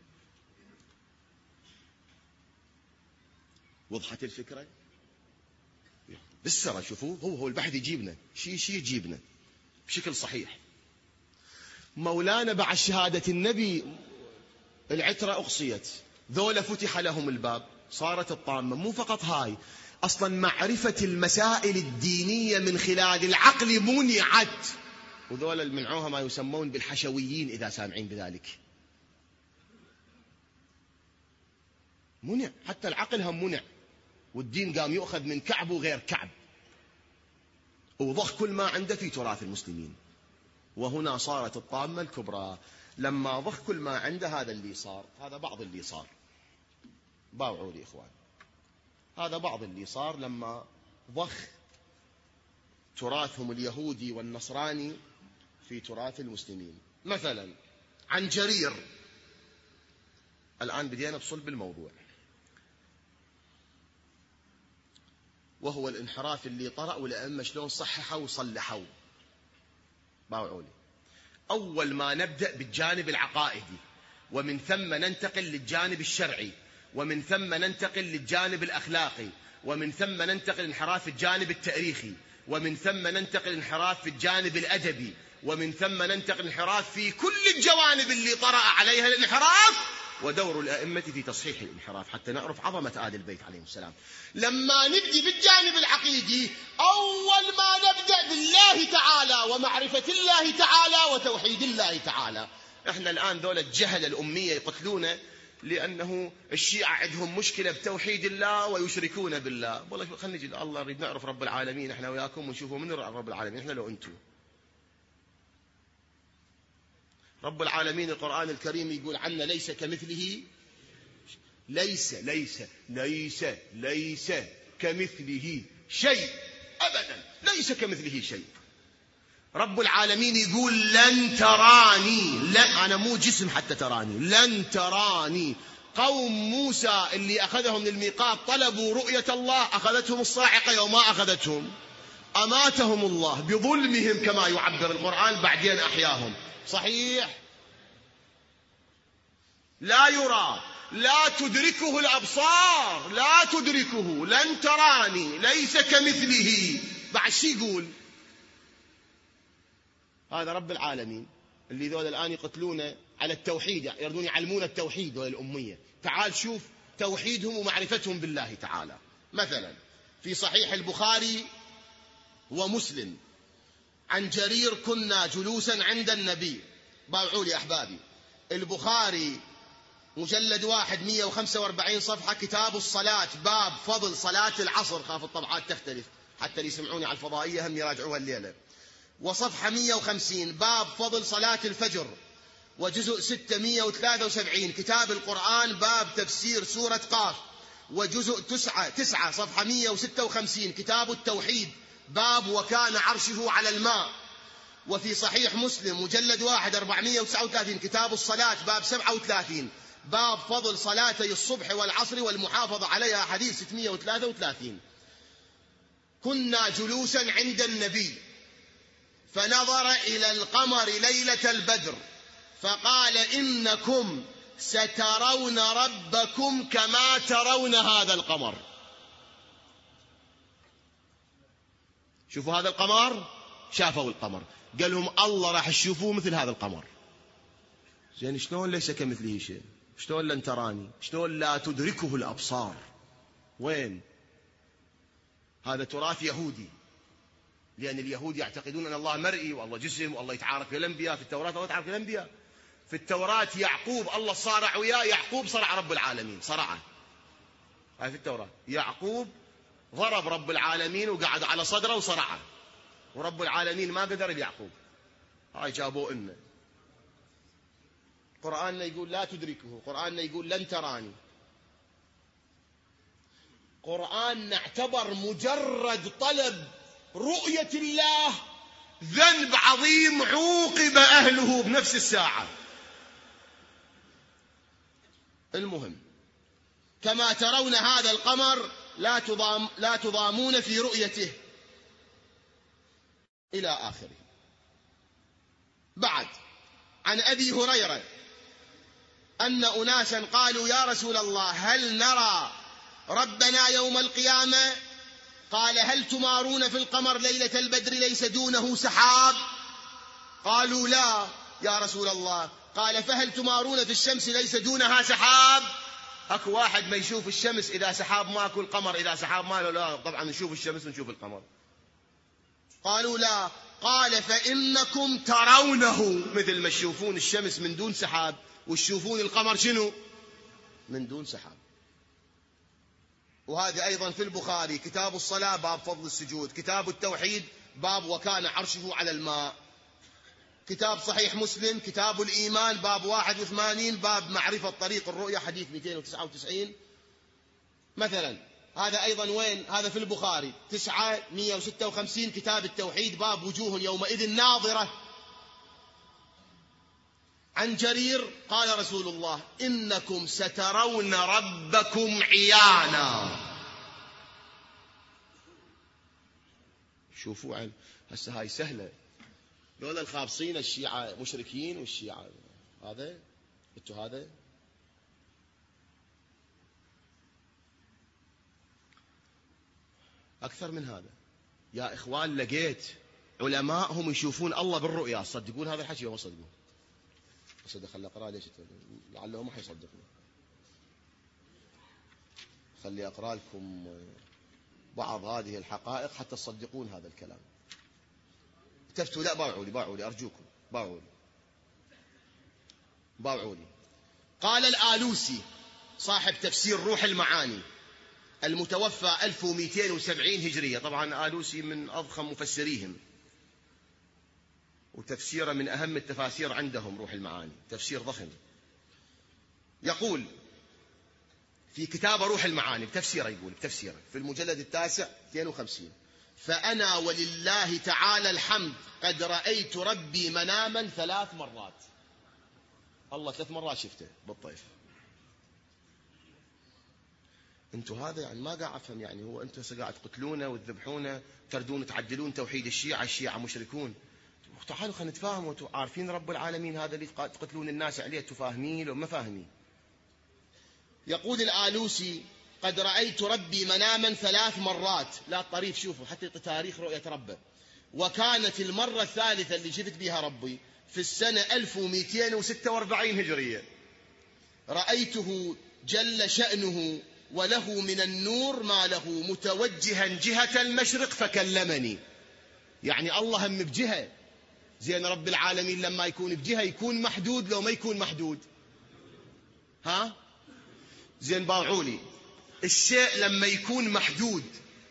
وضحت الفكرة بالسرعة. شوفوا، هو البحث يجيبنا شيء يجيبنا بشكل صحيح. مولانا بعد شهادة النبي العترة أقصيت، ذولا فتح لهم الباب، صارت الطامة. مو فقط هاي، أصلا معرفة المسائل الدينية من خلال العقل منعت، وذولا منعوها ما يسمون بالحشويين إذا سامعين بذلك. منع، حتى العقل هم منع، والدين قام يؤخذ من كعب وغير كعب، وضخ كل ما عنده في تراث المسلمين. وهنا صارت الطامة الكبرى. لما ضخ كل ما عنده، هذا اللي صار، هذا بعض اللي صار. باوعوا لي إخوان، هذا بعض اللي صار لما ضخ تراثهم اليهودي والنصراني في تراث المسلمين. مثلا عن جرير، الآن بدينا بصلب الموضوع، وهو الانحراف اللي طرأ، والأئمة شلون صححوا وصلحوا. باوعوا لي. أول ما نبدأ بالجانب العقائدي، ومن ثم ننتقل للجانب الشرعي، ومن ثم ننتقل للجانب الأخلاقي، ومن ثم ننتقل انحراف الجانب التاريخي، ومن ثم ننتقل انحراف في الجانب الأدبي، ومن ثم ننتقل انحراف في كل الجوانب اللي طرأ عليها الانحراف، ودور الأئمة في تصحيح الانحراف، حتى نعرف عظمة آل البيت عليهم السلام. لما نبدي بالجانب العقيدي، أول ما نبدأ بالله تعالى ومعرفة الله تعالى وتوحيد الله تعالى. احنا الآن دولة الجهل الأمية يقتلون، لأنه الشيعة عندهم مشكلة بتوحيد الله ويشركون بالله. والله خلينا نجي الله، نريد نعرف رب العالمين احنا وياكم، ونشوفوا من رب العالمين، احنا لو انتم. رب العالمين القرآن الكريم يقول عنا ليس كمثله، ليس ليس ليس ليس كمثله شيء أبدا، ليس كمثله شيء. رب العالمين يقول لن تراني، لا أنا مو جسم حتى تراني، لن تراني. قوم موسى اللي أخذهم للميقات طلبوا رؤية الله، أخذتهم الصاعقة يوم ما أخذتهم، أماتهم الله بظلمهم كما يعبر القرآن، بعدين أحياهم. صحيح، لا يرى، لا تدركه الأبصار، لا تدركه، لن تراني، ليس كمثله. بعد شي يقول؟ هذا رب العالمين اللي ذول الآن يقتلون على التوحيد، يريدون يعلمون التوحيد والأمية. تعال شوف توحيدهم ومعرفتهم بالله تعالى. مثلا في صحيح البخاري ومسلم عن جرير كنا جلوسا عند النبي. باوعوا لي أحبابي، البخاري مجلد 1 145 صفحة، كتاب الصلاة، باب فضل صلاة العصر، خاف الطبعات تختلف حتى اللي يسمعوني على الفضائية هم يراجعوها الليلة. وصفحة 150 باب فضل صلاة الفجر. وجزء 673 كتاب القرآن، باب تفسير سورة قاف. وجزء 9 صفحة 156 كتاب التوحيد، باب وكان عرشه على الماء. وفي صحيح مسلم مجلد 1 439 كتاب الصلاة، باب 37 باب فضل صلاتي الصبح والعصر والمحافظة عليها، حديث 633. كنا جلوسا عند النبي فنظر إلى القمر ليلة البدر فقال إنكم سترون ربكم كما ترون هذا القمر. شوفوا هذا القمر، شافوا القمر، قال لهم الله راح تشوفوه مثل هذا القمر. زين شلون ليس كمثله شيء؟ شلون لن تراني؟ شلون لا تدركه الأبصار؟ وين؟ هذا تراث يهودي، لأن اليهود يعتقدون أن الله مرئي والله جسم والله يتعارك في الأنبياء. في التوراة الله يتعارك في الأنبياء. في التوراة يعقوب الله صارع وياه، يعقوب صرع رب العالمين، صرعه. هاي في التوراة، يعقوب ضرب رب العالمين وقعد على صدره وصرعه، ورب العالمين ما قدر يعقوب. هاي جابوه لنا. قرآننا يقول لا تدركه، قرآننا يقول لن تراني. قرآننا اعتبر مجرد طلب رؤية الله ذنب عظيم عوقب أهله بنفس الساعة. المهم، كما ترون هذا القمر لا تضامون في رؤيته، إلى آخره. بعد، عن أبي هريرة أن أناسا قالوا: يا رسول الله، هل نرى ربنا يوم القيامة؟ قال: هل تمارون في القمر ليلة البدر ليس دونه سحاب؟ قالوا: لا يا رسول الله. قال: فهل تمارون في الشمس ليس دونها سحاب؟ اكو واحد ما يشوف الشمس إذا سحاب ماكو، القمر إذا سحاب ماله؟ لا طبعا نشوف الشمس ونشوف القمر. قالوا: لا. قال: فإنكم ترونه، مثل ما تشوفون الشمس من دون سحاب وتشوفون القمر شنو؟ من دون سحاب. وهذا أيضا في البخاري، كتاب الصلاة باب فضل السجود، كتاب التوحيد باب وكان عرشه على الماء، كتاب صحيح مسلم كتاب الإيمان باب 81 باب معرفة طريق الرؤية حديث 299 مثلا. هذا أيضا وين؟ هذا في البخاري 956 كتاب التوحيد باب وجوه يومئذ ناظرة. عن جرير قال رسول الله: إنكم سترون ربكم عيانا. شوفوا عن هسه هاي سهلة، لولا الخابصين الشيعة مشركين والشيعة هذا انتو هذا أكثر من هذا. يا إخوان، لقيت علماء هم يشوفون الله بالرؤيا، صدقون هذا الحكي وما صدقون؟ بس خلي أقرأ ليش لعله ما حيصدقون. خلي أقرأ لكم بعض هذه الحقائق حتى تصدقون هذا الكلام. تفتوا؟ لا، باعوا لي أرجوكم، باعوا لي. قال الآلوسي صاحب تفسير روح المعاني المتوفى 1270 هجرية، طبعا آلوسي من أضخم مفسريهم وتفسيره من أهم التفاسير عندهم، روح المعاني تفسير ضخم. يقول في كتاب روح المعاني بتفسيره، يقول بتفسيره في المجلد 9 52: فأنا ولله تعالى الحمد قد رأيت ربي مناما 3 مرات. الله 3 مرات شفته بالطيف. انتوا هذا يعني ما قاعد افهم، يعني هو انتوا قاعد تقتلونه وتذبحونه تردون تعدلون توحيد الشيعة مشركون. تعالوا خلينا نتفاهم، وانتوا عارفين رب العالمين هذا اللي تقتلون الناس عليه، تفاهمين ولا ما فاهمين؟ يقول الآلوسي: قد رأيت ربي مناما 3 مرات. لا الطريف شوفوا حتى تاريخ رؤية ربه. وكانت المرة الثالثة اللي شفت بها ربي في السنة 1246 هجرية. رأيته جل شأنه وله من النور ما له، متوجها جهة المشرق فكلمني. يعني الله هم بجهة، زين رب العالمين لما يكون بجهة يكون محدود لو ما يكون محدود؟ ها زين باعولي الشيء لما يكون محدود.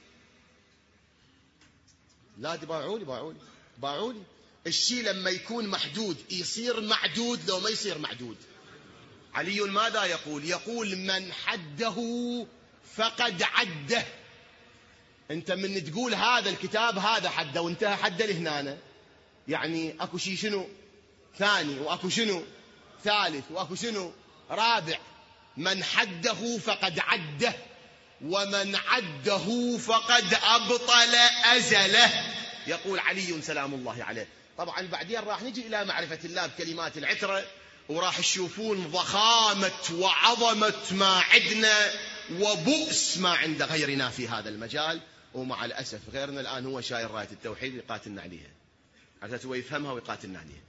لا دي باعولي الشيء لما يكون محدود يصير معدود لو ما يصير معدود. علي ماذا يقول؟ يقول: من حده فقد عده. انت من تقول هذا الكتاب هذا حده وانتهى حده لهنا، يعني اكو شيء شنو ثاني، واكو شنو ثالث، واكو شنو رابع. من حده فقد عده، ومن عده فقد أبطل أزله، يقول علي سلام الله عليه. طبعا بعدين راح نجي إلى معرفة الله بكلمات العترة، وراح تشوفون ضخامة وعظمة ما عندنا وبؤس ما عند غيرنا في هذا المجال. ومع الأسف غيرنا الآن هو شايل راية التوحيد يقاتلنا عليها، حتى هو يفهمها ويقاتلنا عليها.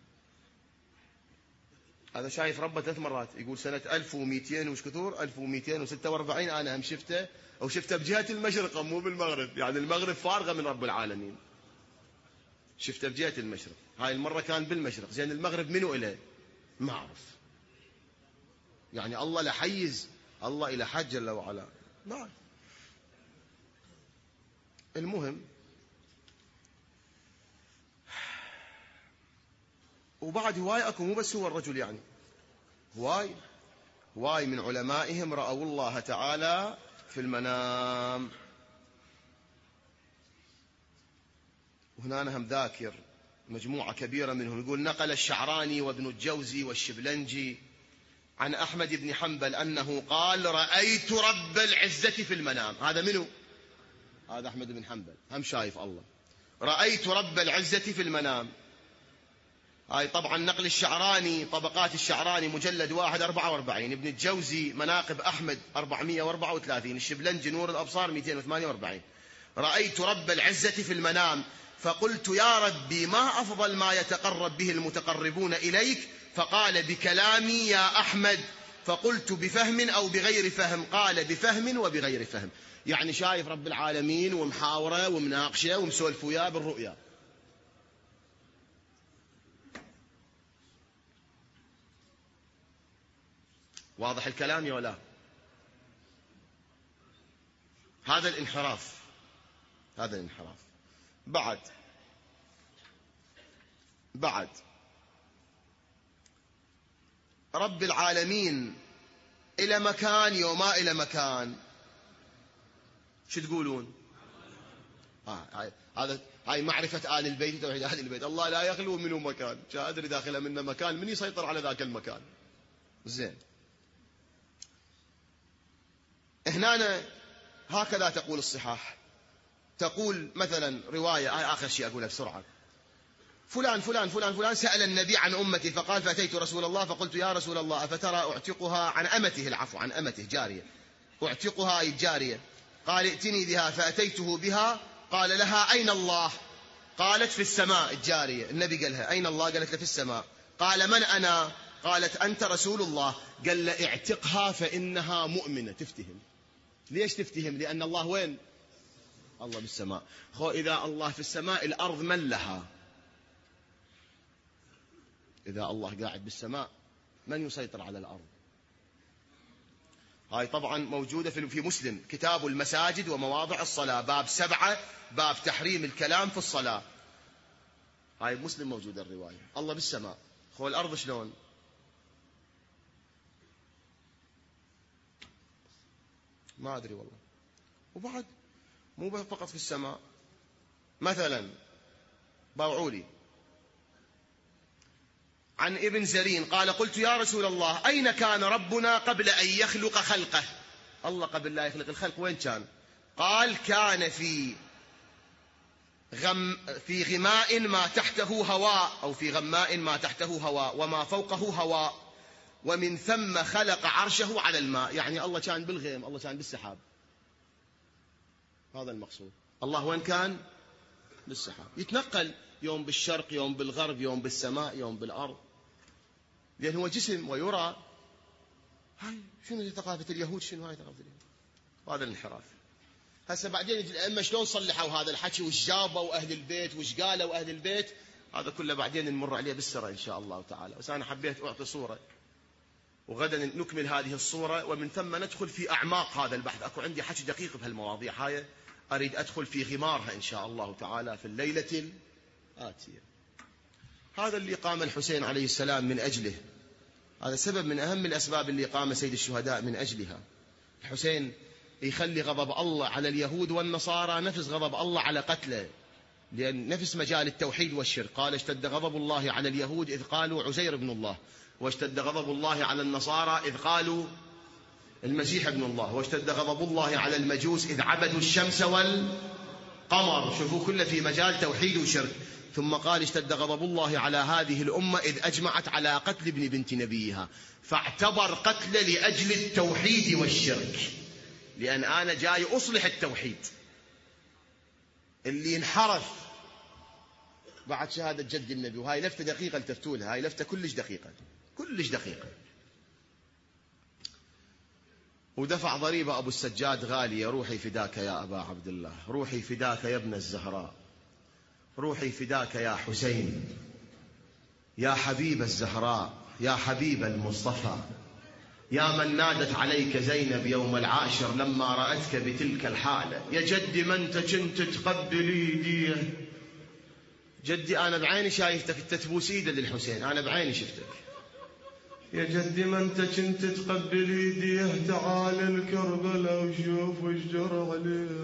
هذا شايف ربه 3 مرات، يقول سنة 1200 وش كثور 1246 أنا هم شفته، أو شفته بجهة المشرق مو بالمغرب، يعني المغرب فارغة من رب العالمين، شفته بجهة المشرق. هاي المرة كان بالمشرق. زين المغرب منو إله؟ ما أعرف، يعني الله لحيز، الله إلى حد جل وعلا ما أعرف. المهم، وبعد هواي أكو، مو بس هو الرجل، يعني هواي من علمائهم رأوا الله تعالى في المنام. وهنا أنا هم ذاكر مجموعة كبيرة منهم، يقول: نقل الشعراني وابن الجوزي والشبلنجي عن أحمد بن حنبل أنه قال رأيت رب العزة في المنام. هذا منو؟ هذا أحمد بن حنبل، هم شايف الله. رأيت رب العزة في المنام. هاي طبعا نقل الشعراني، طبقات الشعراني مجلد 1 44، ابن الجوزي مناقب أحمد 434، الشبلنجي نور الأبصار 248. رأيت رب العزة في المنام فقلت يا ربي ما أفضل ما يتقرب به المتقربون إليك؟ فقال بكلامي يا أحمد. فقلت بفهم أو بغير فهم؟ قال بفهم وبغير فهم. يعني شايف رب العالمين ومحاورة ومناقشة ومسولف وياه بالرؤيا. واضح الكلام يا ولا؟ هذا الانحراف، هذا الانحراف. بعد رب العالمين إلى مكان يوما إلى مكان، شو تقولون؟ هاي معرفة آل البيت وتوحيد آل البيت. الله لا يخلو منه مكان، أدري داخله منه مكان، من يسيطر على ذاك المكان؟ زين، هنا هكذا تقول الصحاح. تقول مثلا رواية، هاي آخر شيء أقولها بسرعة، فلان فلان فلان فلان سأل النبي عن أمتي فقال فأتيت رسول الله فقلت يا رسول الله أفترى أعتقها عن أمته، العفو، عن أمته جارية، أعتقها أي جارية. قال ائتني بها فأتيته بها. قال لها أين الله؟ قالت في السماء الجارية. النبي قال لها أين الله؟ قالت له في السماء. قال من أنا؟ قالت أنت رسول الله. قال له اعتقها فإنها مؤمنة. تفتهم. ليش تفتهم؟ لأن الله وين؟ الله بالسماء. إذا الله في السماء الأرض من لها؟ إذا الله قاعد بالسماء من يسيطر على الأرض؟ هاي طبعا موجودة في مسلم، كتاب المساجد ومواضع الصلاة، باب 7، باب تحريم الكلام في الصلاة. هاي مسلم موجودة الرواية. الله بالسماء، الأرض شلون؟ ما أدري والله. وبعد مو فقط في السماء، مثلا باوعولي عن ابن زرين قال قلت يا رسول الله أين كان ربنا قبل أن يخلق خلقه؟ الله قبل لا يخلق الخلق وين كان؟ قال كان في غماء ما تحته هواء، أو في غماء ما تحته هواء وما فوقه هواء، ومن ثم خلق عرشه على الماء. يعني الله كان بالغيم، الله كان بالسحاب. هذا المقصود. الله وين كان؟ بالسحاب، يتنقل يوم بالشرق يوم بالغرب يوم بالسماء يوم بالأرض، لأن هو جسم ويرى. هاي شنو ثقافة اليهود؟ شنو هاي ثقافة اليهود؟ هذا الانحراف. هسه بعدين الأئمة شلون صلحوا هذا الحكي، وش جابوا أهل البيت، وش قالوا أهل البيت، هذا كله بعدين نمر عليه بالسرة إن شاء الله تعالى. بس أنا حبيت أعطي صورة، وغدا نكمل هذه الصورة، ومن ثم ندخل في أعماق هذا البحث. أكو عندي حكي دقيق بهالمواضيع هاي، أريد أدخل في غمارها إن شاء الله تعالى في الليلة الآتية. هذا اللي قام الحسين عليه السلام من أجله، هذا سبب من أهم الأسباب اللي قام سيد الشهداء من أجلها. الحسين يخلي غضب الله على اليهود والنصارى نفس غضب الله على قتله، لأن نفس مجال التوحيد والشرك. قال اشتد غضب الله على اليهود إذ قالوا عزير ابن الله، واشتد غضب الله على النصارى إذ قالوا المسيح ابن الله، واشتد غضب الله على المجوس إذ عبدوا الشمس والقمر. شوفوا كله في مجال توحيد وشرك. ثم قال اشتد غضب الله على هذه الأمة إذ أجمعت على قتل ابن بنت نبيها، فاعتبر قتل لأجل التوحيد والشرك، لأن أنا جاي أصلح التوحيد. اللي انحرف بعد شهادة جد النبي، وهاي لفتة دقيقة التفتولها، هاي لفتة كلش دقيقة كلش دقيقة. ودفع ضريبة أبو السجاد غالية. روحي فداك يا أبا عبد الله، روحي فداك يا ابن الزهراء، روحي فداك يا حسين، يا حبيب الزهراء، يا حبيب المصطفى، يا من نادت عليك زينب يوم العاشر لما رأتك بتلك الحالة. يا جدي ما انت كنت تقبل ايديه. جدي أنا بعيني شايفتك انت تبوس ايده للحسين، أنا بعيني شفتك. يا جدي ما انت كنت تقبل ايديه، تعال الكربلاء وشوف وش جرى عليه.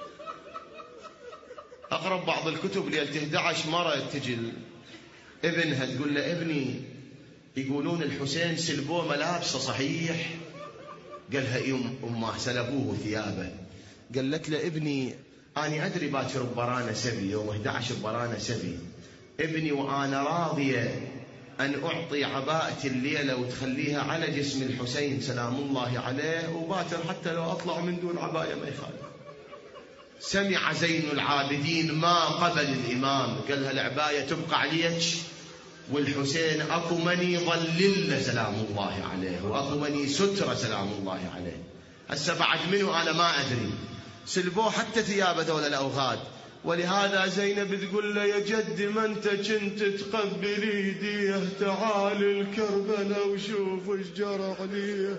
أقرب بعض الكتب ليلة 11 مرة تجي ابنها تقول له ابني يقولون الحسين سلبوه ملابسه صحيح. قالها أمه سلبوه ثيابه. قالت له ابني أنا أدري باكر ببرانة سبي، يوم 11 ببرانة سبي ابني، وأنا راضية أن أعطي عباءتي الليلة وتخليها على جسم الحسين سلام الله عليه، وباكر حتى لو أطلع من دون عباية ما يخالف. سمع زين العابدين ما قبل الإمام، قالها العباية تبقى عليك، والحسين أكو من يظلل سلام الله عليه، وأكو من يستر سلام الله عليه. هسه بعد منه أنا ما أدري. سلبوه حتى ثيابه ذول الأوغاد. ولهذا زينب تقول له يا جدي ما أنت كنت تقبل ايديه، تعال الكربلاء وشوف ايش جرى عليه.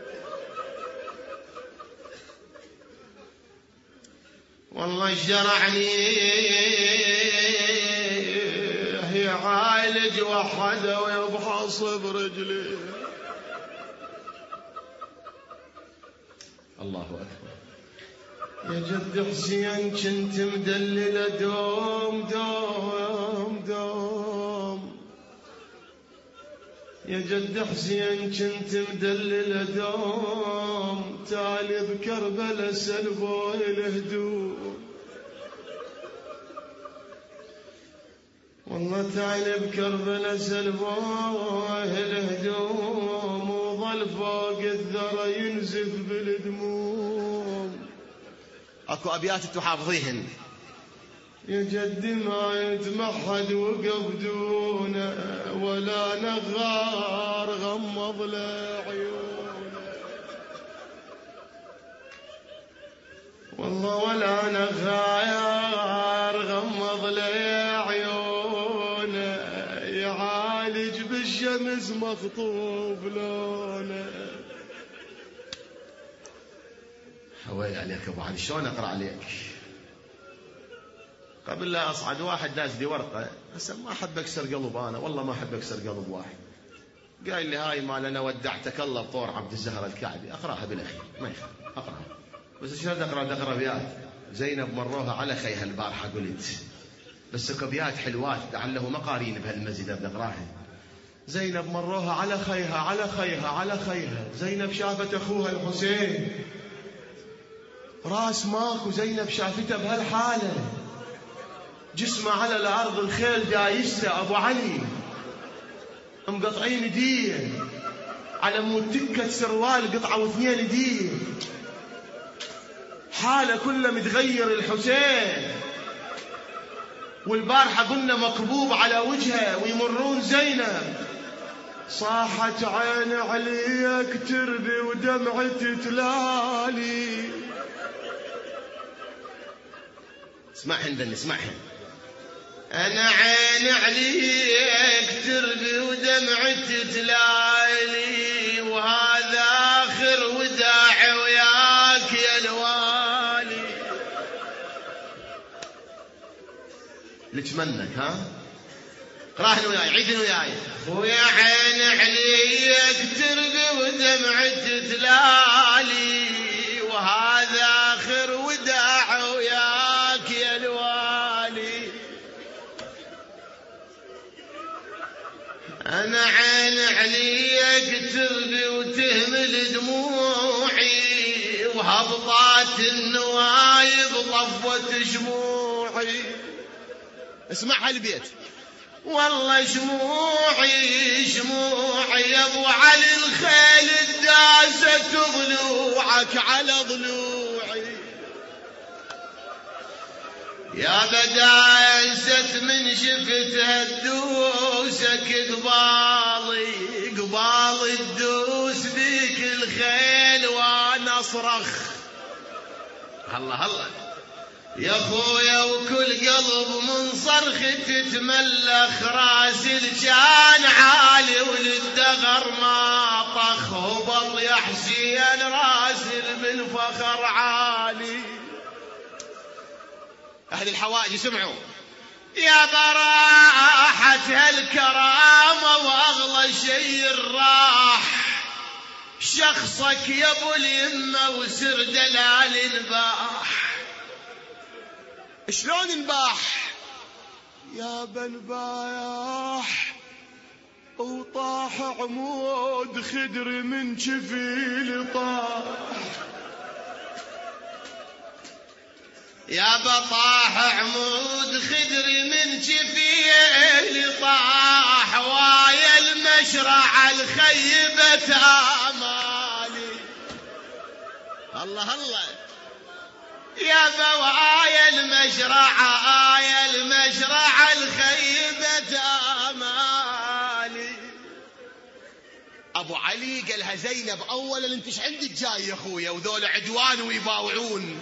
والله ايش جرى عليه، يعالج وحده ويبحص برجليه. الله أكبر. يا جد حسين كنت مدللة دوم دوم دوم، يا جد حسين كنت مدللة دوم، تالي بكربلاء سلبوا الهدوم. والله تعالي بكربلاء سلبوا الهدوم، وظل فوق الذرى ينزف بالدموم. اكو ابيات تحافظيهن. يا جدي ما يتمحد وقف دونه، ولا نغار غمض له عيونه. والله ولا نغار غمض له عيونه، يعالج بالشمس مخطوب لونه. حوالي عليك ابو علي، شلون اقرا عليك؟ قبل لا اصعد واحد داز لي ورقه، هسه ما احب اكسر قلب انا، والله ما احب اكسر قلب واحد. قال لي هاي مال انا ودعتك الله بطور عبد الزهر الكعبي، اقراها بالاخير ما يخالف اقراها. بس شلون اقرا ابيات زينب مروها على خيها البارحه قلت، بس اكو ابيات حلوات لعله ما قارين بهالمزيد بدي اقراها. زينب مروها على خيها على خيها على خيها. زينب شافت اخوها الحسين راس ماكو، زينب شافته بهالحاله، جسمه على الارض الخيل دايسته ابو علي، مقطعين ايديه على مود تكه سروال قطعه واثنين ايديه، حاله كله متغير الحسين. والبارحه قلنا مكبوب على وجهه ويمرون زينب، صاحت عين عليك تربي ودمعتي تلالي. اسمعهن ذني اسمعهن. أنا عيني عليك تربي ودمعتي تلالي، وهذا آخر وداع وياك يا الوالي. ليش منك ها؟ قراهن وياي عيدن وياي. خويا عيني عليك تربي ودمعتي تلالي، وهذا آخر وداع وياك يا الوالي. أنا عين عليك تربي وتهمل دموعي، وهبطات النوايب طفت شموعي. اسمع هالبيت. والله شموعي شموعي يا ابو علي، الخيل الداسة ضلوعك على ضلوعي. يا بدايست من شفتها تدوسك قبالي، قبالي تدوس بيك الخيل وانا اصرخ. هلا هلا يا خويا، وكل قلب من صرختي تتملخ، راسي كان عالي وللدغر ما طخ، هبط يا حسين راسي بالفخر عالي. أهل الحوائج سمعوا. يا براحة هالكرامة وأغلى شيء الراح، شخصك يا ابو اليمة وسر دلال الباح. شلون نباح؟ يا بنباح وطاح عمود خدر من جفيل طاح. يا بطاح عمود خدر من جفيل طاح، وايا المشرع الخيبة آمالي. الله الله يا بوايا المشرع، آيا المشرع الخيبة آمالي. أبو علي قالها زينب أولا أنت ايش عندك جاي يا أخويا وذول عدوان ويباوعون،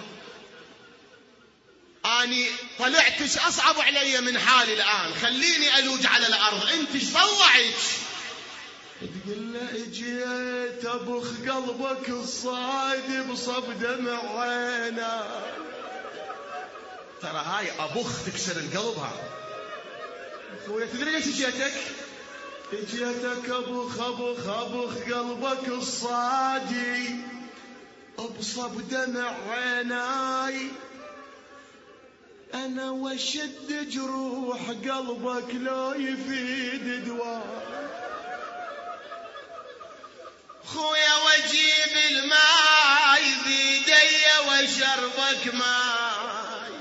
أني طلعتش أصعب علي من حالي الآن، خليني ألوج على الأرض، أنت ايش طلعك؟ تقول له اجيت أبخ قلبك الصايد بصب دمع عينا. ترى هاي أبخ تكسر القلب. ها أخويا تدري ليش اجيتك؟ اجيتك أبخ أبخ أبخ قلبك الصادي بصب دمع عيناي، أنا وشد جروح قلبك لو يفيد دواء. خويا واجيب الماي بيدي وشربك ماي.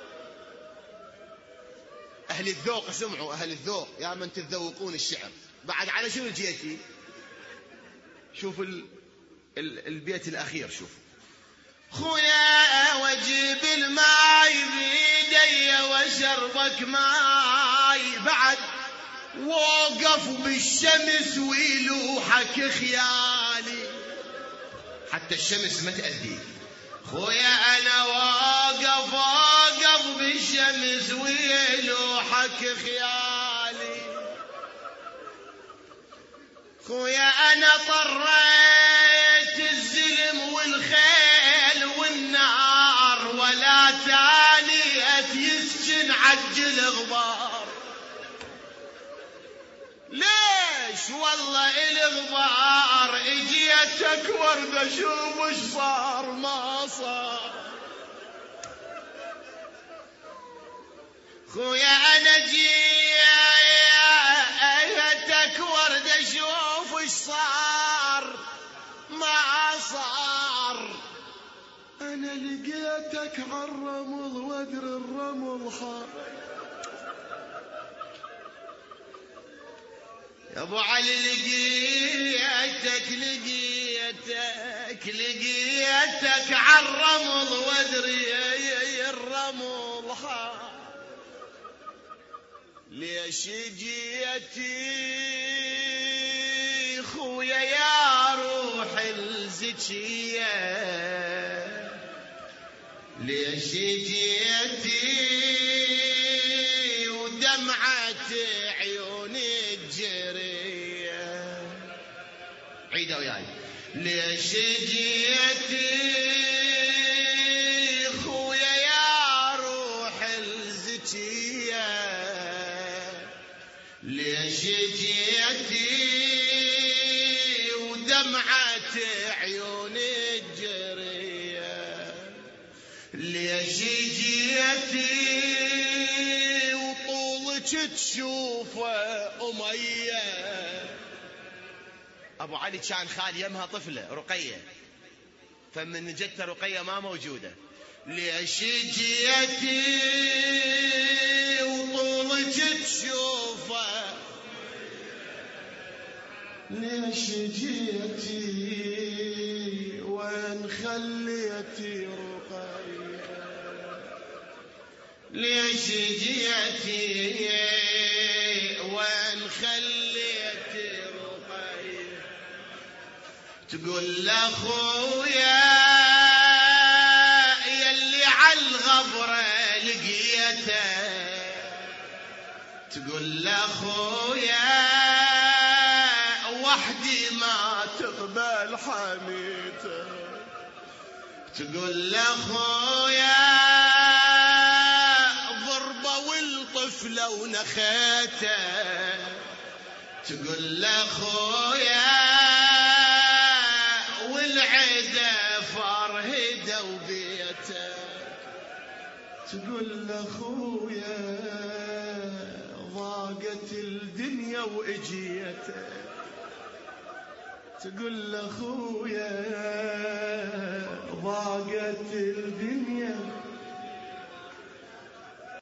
أهل الذوق سمعوا، أهل الذوق يا من تذوقون الشعر، بعد على شنو جيتي؟ شوف البيت الأخير، شوف خويا واجيب الماي بيدي وشربك ماي، بعد وقف بالشمس ويلوحك خيالي، حتى الشمس ما تأذيك. خويا أنا واقف بالشمس ويلوحك خيالي. خويا أنا طريت الزلم والخيل والنار، ولا تاليت يسجن عجل غبار. ليش والله الغبار اجيتك ورد اشوف وش صار ما صار. خويا انا جيتك ورد اشوف وش صار ما صار. أنا لقيتك عالرمل وادر الرمل حار. يا ابو علي لقيتك عالرمل وادري الرمل حار. ليش جيتي خويا يا روح الزكية، ليش جيتي ودمعة عيوني الجرية. عيدة وياي. ليش جيتي خويا يا روح الزكية، ليش جيتي ودمعة عيوني الجرية، ليش جيتي وطولك تشوفه أمية. أبو علي كان خال يمها طفلة رقية، فمن جت رقية ما موجودة. ليش جيتي وطولك تشوفه، ليش جيتي وين خليتي رقية، ليش جيتي وين خليتي رقية. تقول لأخويا يلي عالغبرة لقيته، تقول لأخويا وحدي ما تقبل حميته، تقول لأخويا ضربة والطفلة ونخيته، تقول لأخويا والعيدة فارهدة وبيته، تقول لأخويا ضاقت الدنيا الدنيا وإجيته تقول له أخويا ضاقت الدنيا